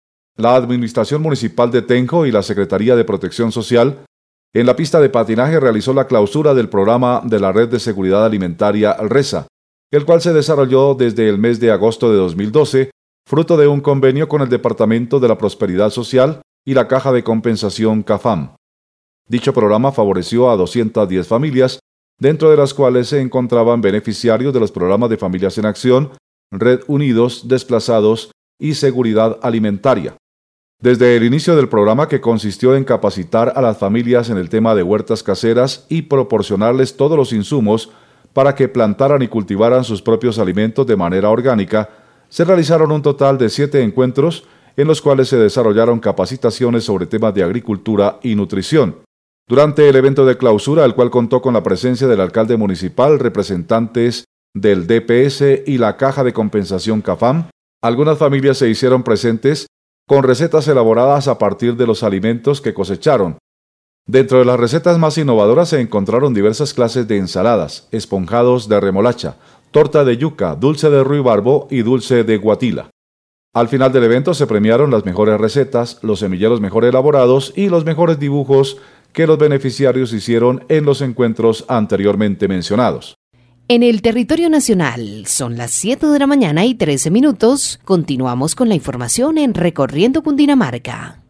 La Administración Municipal de Tenjo y la Secretaría de Protección Social, en la pista de patinaje, realizó la clausura del programa de la Red de Seguridad Alimentaria RESA, el cual se desarrolló desde el mes de agosto de 2012, fruto de un convenio con el Departamento de la Prosperidad Social y la Caja de Compensación CAFAM. Dicho programa favoreció a 210 familias, dentro de las cuales se encontraban beneficiarios de los programas de Familias en Acción, Red Unidos, Desplazados y Seguridad Alimentaria. Desde el inicio del programa, que consistió en capacitar a las familias en el tema de huertas caseras y proporcionarles todos los insumos para que plantaran y cultivaran sus propios alimentos de manera orgánica, se realizaron un total de 7 encuentros en los cuales se desarrollaron capacitaciones sobre temas de agricultura y nutrición. Durante el evento de clausura, el cual contó con la presencia del alcalde municipal, representantes del DPS y la Caja de Compensación CAFAM, algunas familias se hicieron presentes con recetas elaboradas a partir de los alimentos que cosecharon. Dentro de las recetas más innovadoras se encontraron diversas clases de ensaladas, esponjados de remolacha, torta de yuca, dulce de ruibarbo y dulce de guatila. Al final del evento se premiaron las mejores recetas, los semilleros mejor elaborados y los mejores dibujos que los beneficiarios hicieron en los encuentros anteriormente mencionados. En el territorio nacional, son las 7 de la mañana y 13 minutos. Continuamos con la información en Recorriendo Cundinamarca.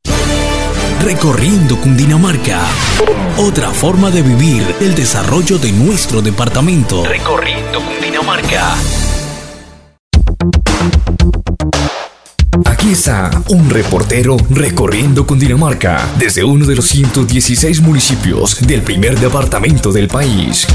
Recorriendo Cundinamarca. Otra forma de vivir el desarrollo de nuestro departamento. Recorriendo Cundinamarca. Aquí está un reportero recorriendo Cundinamarca desde uno de los 116 municipios del primer departamento del país.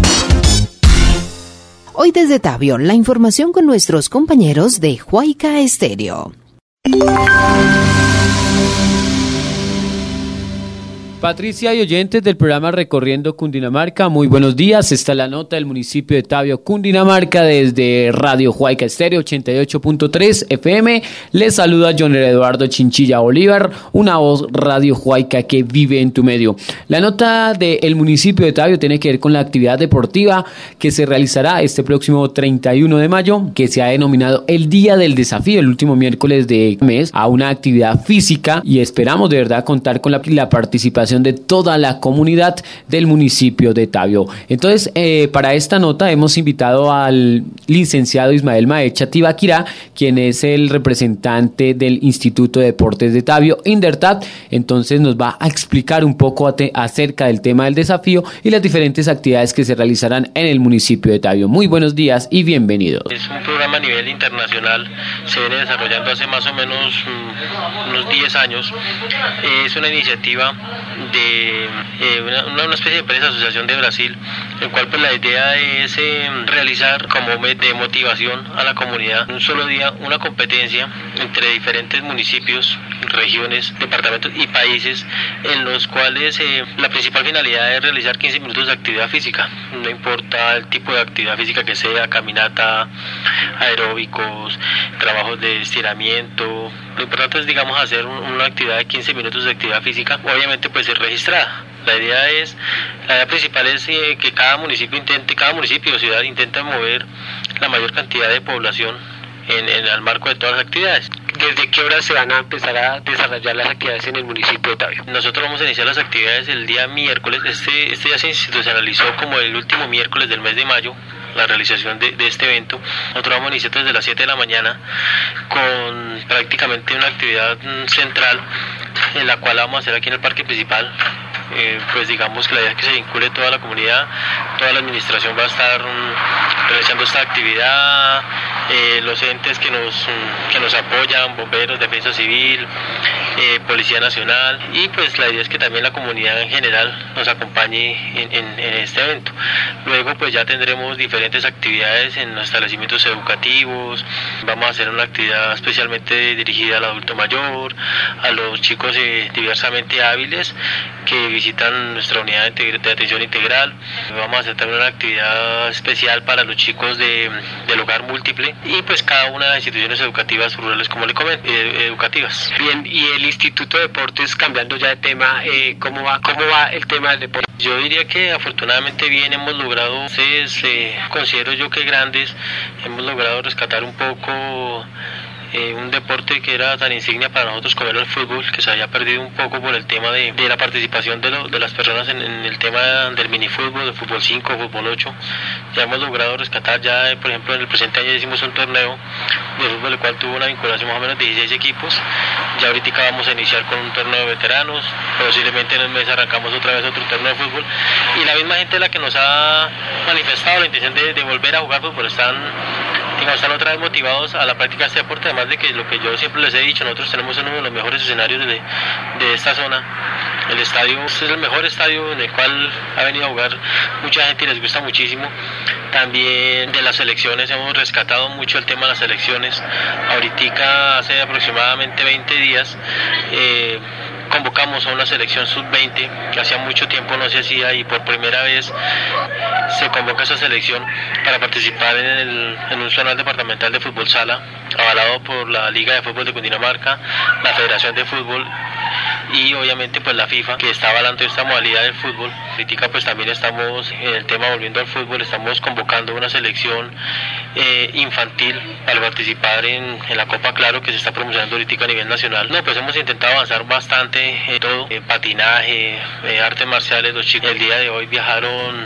Hoy desde Tabio, la información con nuestros compañeros de Huayca Estéreo. Patricia y oyentes del programa Recorriendo Cundinamarca, muy buenos días. Esta es la nota del municipio de Tabio, Cundinamarca, desde Radio Huayca Estéreo 88.3 FM. Les saluda John Eduardo Chinchilla Bolívar, una voz Radio Huayca que vive en tu medio. La nota del municipio de Tabio tiene que ver con la actividad deportiva que se realizará este próximo 31 de mayo, que se ha denominado el Día del Desafío, el último miércoles de mes, a una actividad física, y esperamos de verdad contar con la participación de toda la comunidad del municipio de Tabio. Entonces, para esta nota hemos invitado al licenciado Ismael Maecha Tibaquirá, quien es el representante del Instituto de Deportes de Tabio, INDERTAB. Entonces nos va a explicar un poco acerca del tema del desafío y las diferentes actividades que se realizarán en el municipio de Tabio. Muy buenos días y bienvenidos. Es un programa a nivel internacional, se viene desarrollando hace más o menos unos 10 años. Es una iniciativa de una especie de empresa, asociación de Brasil, el cual pues la idea es realizar como de motivación a la comunidad un solo día una competencia entre diferentes municipios, regiones, departamentos y países, en los cuales la principal finalidad es realizar 15 minutos de actividad física, no importa el tipo de actividad física que sea, caminata, aeróbicos, trabajos de estiramiento. Lo importante es, digamos, hacer una actividad de 15 minutos de actividad física, obviamente pues es registrada. La idea principal es que cada municipio o ciudad intenta mover la mayor cantidad de población en el marco de todas las actividades. ¿Desde qué horas se van a empezar a desarrollar las actividades en el municipio de Tabio? Nosotros vamos a iniciar las actividades el día miércoles. Este ya se institucionalizó como el último miércoles del mes de mayo, la realización de este evento. Nosotros vamos a iniciar desde las 7 de la mañana con prácticamente una actividad central, en la cual vamos a hacer aquí en el parque principal. Pues digamos que la idea es que se vincule toda la comunidad, toda la administración va a estar realizando esta actividad, los entes que nos apoyan, bomberos, defensa civil, Policía Nacional, y pues la idea es que también la comunidad en general nos acompañe en este evento. Luego pues ya tendremos diferentes actividades en los establecimientos educativos. Vamos a hacer una actividad especialmente dirigida al adulto mayor, a los chicos diversamente hábiles que visitan nuestra unidad de atención integral. Vamos a hacer también una actividad especial para los chicos del hogar múltiple, y pues cada una de las instituciones educativas rurales, como le comento, educativas. Bien, y el Instituto de Deportes, cambiando ya de tema, ¿cómo va el tema del deporte? Yo diría que afortunadamente bien hemos logrado, considero yo que grandes, hemos logrado rescatar un poco un deporte que era tan insignia para nosotros como era el fútbol, que se había perdido un poco por el tema de la participación de las personas en el tema del minifútbol, de fútbol 5, fútbol 8. Ya hemos logrado rescatar, ya por ejemplo en el presente año hicimos un torneo de fútbol, el cual tuvo una vinculación más o menos de 16 equipos. Ya ahorita vamos a iniciar con un torneo de veteranos, posiblemente en el mes arrancamos otra vez otro torneo de fútbol, y la misma gente la que nos ha manifestado la intención de volver a jugar fútbol, están otra vez motivados a la práctica de este deporte, además de que lo que yo siempre les he dicho, nosotros tenemos uno de los mejores escenarios de esta zona. El estadio es el mejor estadio en el cual ha venido a jugar mucha gente y les gusta muchísimo. También de las selecciones hemos rescatado mucho el tema de las selecciones. Ahorita hace aproximadamente 20 días convocamos a una selección sub-20 que hacía mucho tiempo no se hacía, y por primera vez se convoca esa selección para participar en un zonal departamental de fútbol sala, avalado por la Liga de Fútbol de Cundinamarca, la Federación de Fútbol y obviamente pues la FIFA, que está avalando esta modalidad del fútbol. Ahorita pues también estamos en el tema, volviendo al fútbol, estamos convocando una selección infantil para participar en la Copa Claro, que se está promocionando ahorita a nivel nacional. No, pues hemos intentado avanzar bastante en todo, patinaje, artes marciales. Los chicos el día de hoy viajaron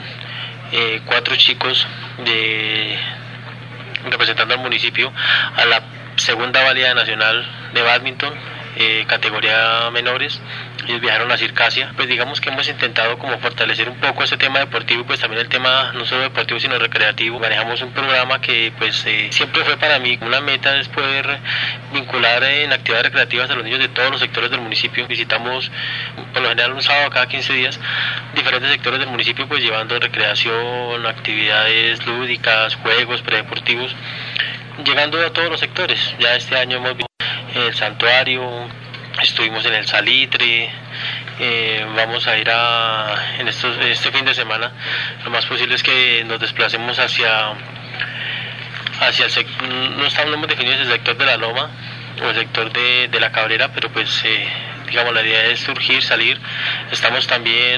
4 chicos representando al municipio a la segunda válida nacional de bádminton, categoría menores. Ellos viajaron a Circasia. Pues digamos que hemos intentado como fortalecer un poco ese tema deportivo, y pues también el tema no solo deportivo sino recreativo. Manejamos un programa que pues siempre fue para mí una meta, es poder vincular en actividades recreativas a los niños de todos los sectores del municipio. Visitamos por lo general un sábado cada 15 días diferentes sectores del municipio, pues llevando recreación, actividades lúdicas, juegos predeportivos, llegando a todos los sectores. Ya este año hemos visto el santuario, estuvimos en el Salitre, Vamos a ir en este fin de semana. Lo más posible es que nos desplacemos hacia el sector, no hemos definido el sector de la Loma o el sector de la Cabrera, pero pues digamos, la idea es surgir, salir. Estamos también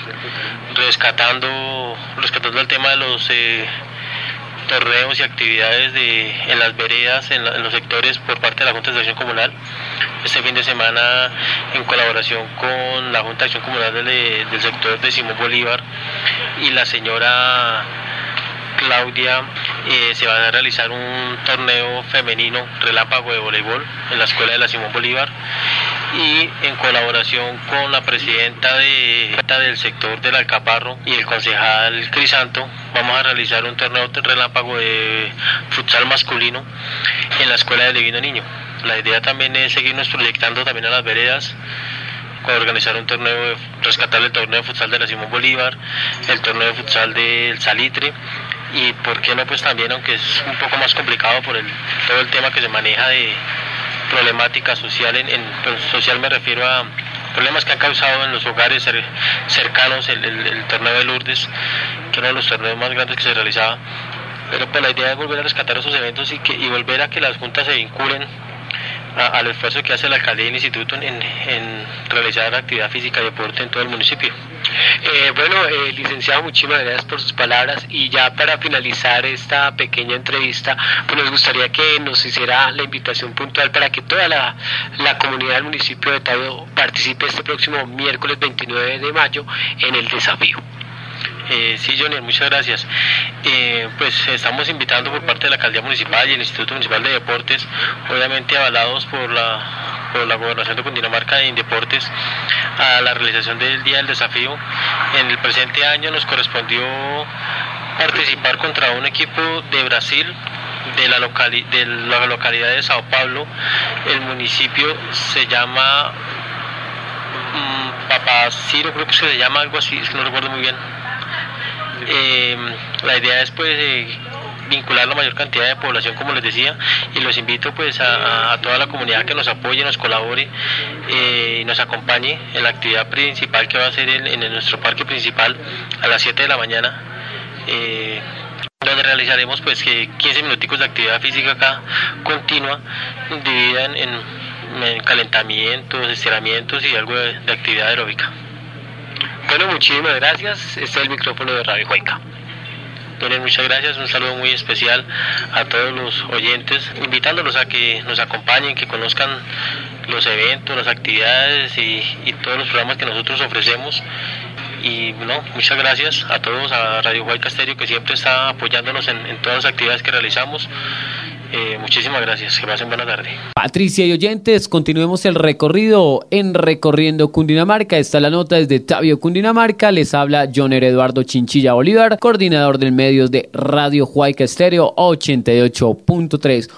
rescatando el tema de los torneos y actividades en las veredas, en los sectores por parte de la Junta de Acción Comunal. Este fin de semana, en colaboración con la Junta de Acción Comunal del sector de Simón Bolívar y la señora Claudia, se va a realizar un torneo femenino relámpago de voleibol en la escuela de la Simón Bolívar, y en colaboración con la presidenta del sector del Alcaparro y el concejal Crisanto, vamos a realizar un torneo relámpago de futsal masculino en la escuela de Divino Niño. La idea también es seguirnos proyectando también a las veredas, organizar un torneo, rescatar el torneo de futsal de la Simón Bolívar, el torneo de futsal del Salitre, y por qué no, pues también, aunque es un poco más complicado por todo el tema que se maneja de problemática social, social me refiero a problemas que han causado en los hogares cercanos el torneo de Lourdes, que era uno de los torneos más grandes que se realizaba. Pero pues la idea es volver a rescatar esos eventos y volver a que las juntas se vinculen al esfuerzo que hace la alcaldía y el instituto en realizar actividad física y deporte en todo el municipio. Licenciado, muchísimas gracias por sus palabras, y ya para finalizar esta pequeña entrevista, pues nos gustaría que nos hiciera la invitación puntual para que toda la comunidad del municipio de Tabio participe este próximo miércoles 29 de mayo en el desafío. Sí, Johnny, muchas gracias. Pues estamos invitando por parte de la Alcaldía Municipal y el Instituto Municipal de Deportes, obviamente avalados por la Gobernación de Cundinamarca en Deportes, a la realización del Día del Desafío. En el presente año nos correspondió participar contra un equipo de Brasil, de la localidad de Sao Paulo. El municipio se llama Papaciro, creo que se llama algo así, no recuerdo muy bien. La idea es pues vincular la mayor cantidad de población, como les decía, y los invito pues a toda la comunidad que nos apoye, nos colabore y nos acompañe en la actividad principal que va a ser en nuestro parque principal a las 7 de la mañana, donde realizaremos pues 15 minuticos de actividad física acá continua, dividida en calentamientos, estiramientos y algo de actividad aeróbica. Bueno, muchísimas gracias. Este es el micrófono de Radio Huayca. Donen, muchas gracias. Un saludo muy especial a todos los oyentes, invitándolos a que nos acompañen, que conozcan los eventos, las actividades y todos los programas que nosotros ofrecemos. Y muchas gracias a todos, a Radio Huayca Estéreo, que siempre está apoyándonos en todas las actividades que realizamos. Muchísimas gracias, que pasen buena tarde. Patricia y oyentes, continuemos el recorrido en Recorriendo Cundinamarca. Está la nota desde Tabio, Cundinamarca. Les habla Joner Eduardo Chinchilla Bolívar, coordinador del medios de Radio Huayca Estéreo 88.3.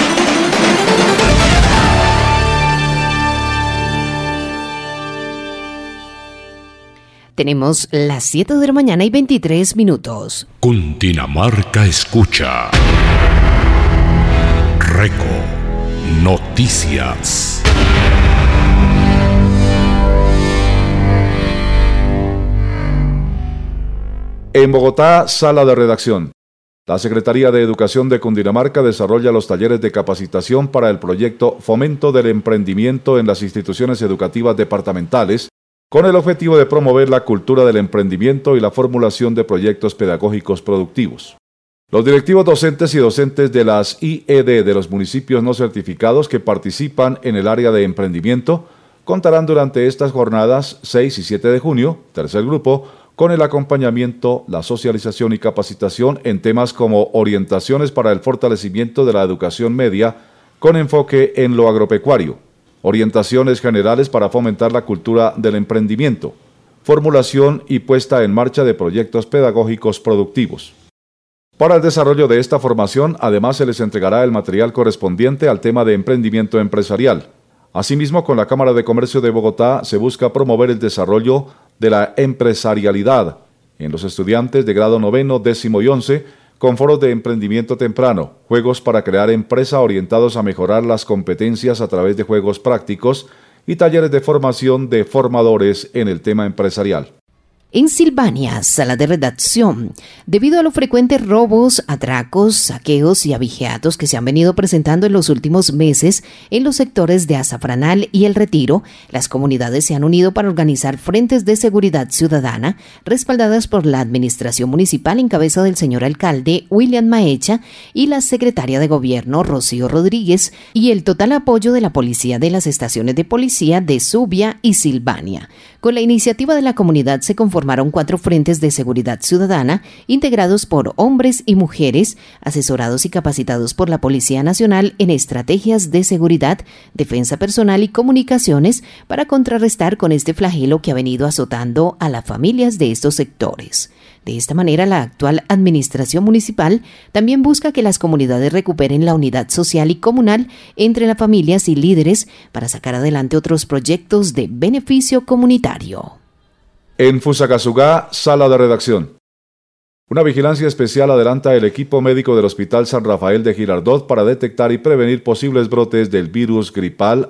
Tenemos las 7 de la mañana y 23 minutos. Cundinamarca escucha. Reco Noticias. En Bogotá, sala de redacción. La Secretaría de Educación de Cundinamarca desarrolla los talleres de capacitación para el proyecto Fomento del Emprendimiento en las instituciones educativas departamentales, con el objetivo de promover la cultura del emprendimiento y la formulación de proyectos pedagógicos productivos. Los directivos docentes y docentes de las IED de los municipios no certificados que participan en el área de emprendimiento contarán durante estas jornadas 6 y 7 de junio, tercer grupo, con el acompañamiento, la socialización y capacitación en temas como orientaciones para el fortalecimiento de la educación media con enfoque en lo agropecuario, orientaciones generales para fomentar la cultura del emprendimiento, formulación y puesta en marcha de proyectos pedagógicos productivos. Para el desarrollo de esta formación, además se les entregará el material correspondiente al tema de emprendimiento empresarial. Asimismo, con la Cámara de Comercio de Bogotá se busca promover el desarrollo de la empresarialidad en los estudiantes de grado 9, 10 y 11, con foros de emprendimiento temprano, juegos para crear empresa orientados a mejorar las competencias a través de juegos prácticos y talleres de formación de formadores en el tema empresarial. En Silvania, sala de redacción, debido a los frecuentes robos, atracos, saqueos y abigeatos que se han venido presentando en los últimos meses en los sectores de Azafranal y El Retiro, las comunidades se han unido para organizar frentes de seguridad ciudadana respaldadas por la administración municipal en cabeza del señor alcalde William Maecha y la secretaria de gobierno Rocío Rodríguez y el total apoyo de la policía de las estaciones de policía de Subia y Silvania. Con la iniciativa de la comunidad se conformaron 4 frentes de seguridad ciudadana integrados por hombres y mujeres, asesorados y capacitados por la Policía Nacional en estrategias de seguridad, defensa personal y comunicaciones para contrarrestar con este flagelo que ha venido azotando a las familias de estos sectores. De esta manera, la actual administración municipal también busca que las comunidades recuperen la unidad social y comunal entre las familias y líderes para sacar adelante otros proyectos de beneficio comunitario. En Fusagasugá, sala de redacción. Una vigilancia especial adelanta el equipo médico del Hospital San Rafael de Girardot para detectar y prevenir posibles brotes del virus gripal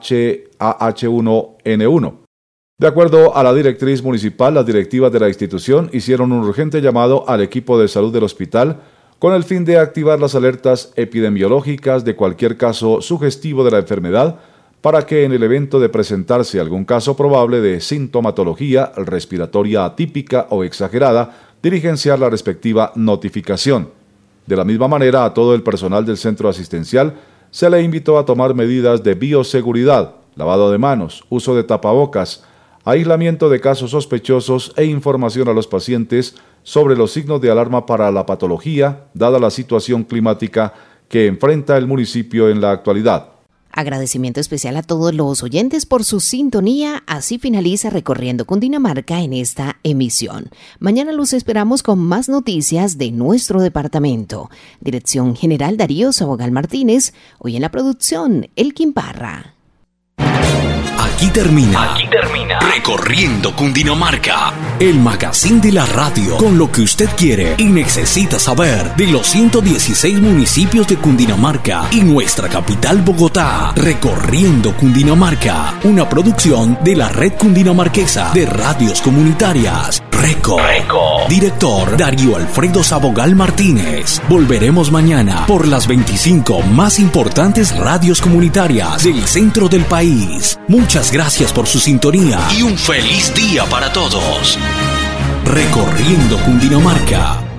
HAH1N1. De acuerdo a la directriz municipal, las directivas de la institución hicieron un urgente llamado al equipo de salud del hospital con el fin de activar las alertas epidemiológicas de cualquier caso sugestivo de la enfermedad para que en el evento de presentarse algún caso probable de sintomatología respiratoria atípica o exagerada, diligenciar la respectiva notificación. De la misma manera, a todo el personal del centro asistencial se le invitó a tomar medidas de bioseguridad, lavado de manos, uso de tapabocas, aislamiento de casos sospechosos e información a los pacientes sobre los signos de alarma para la patología, dada la situación climática que enfrenta el municipio en la actualidad. Agradecimiento especial a todos los oyentes por su sintonía. Así finaliza Recorriendo Cundinamarca en esta emisión. Mañana los esperamos con más noticias de nuestro departamento. Dirección General Darío Sabogal Martínez. Hoy en la producción, Elkin Parra. Aquí termina Recorriendo Cundinamarca, el magazine de la radio, con lo que usted quiere y necesita saber de los 116 municipios de Cundinamarca y nuestra capital Bogotá. Recorriendo Cundinamarca, una producción de la Red Cundinamarquesa de Radios Comunitarias. Reco. Director Darío Alfredo Sabogal Martínez. Volveremos mañana por las 25 más importantes radios comunitarias del centro del país. Muchas gracias por su sintonía y un feliz día para todos. Recorriendo Cundinamarca.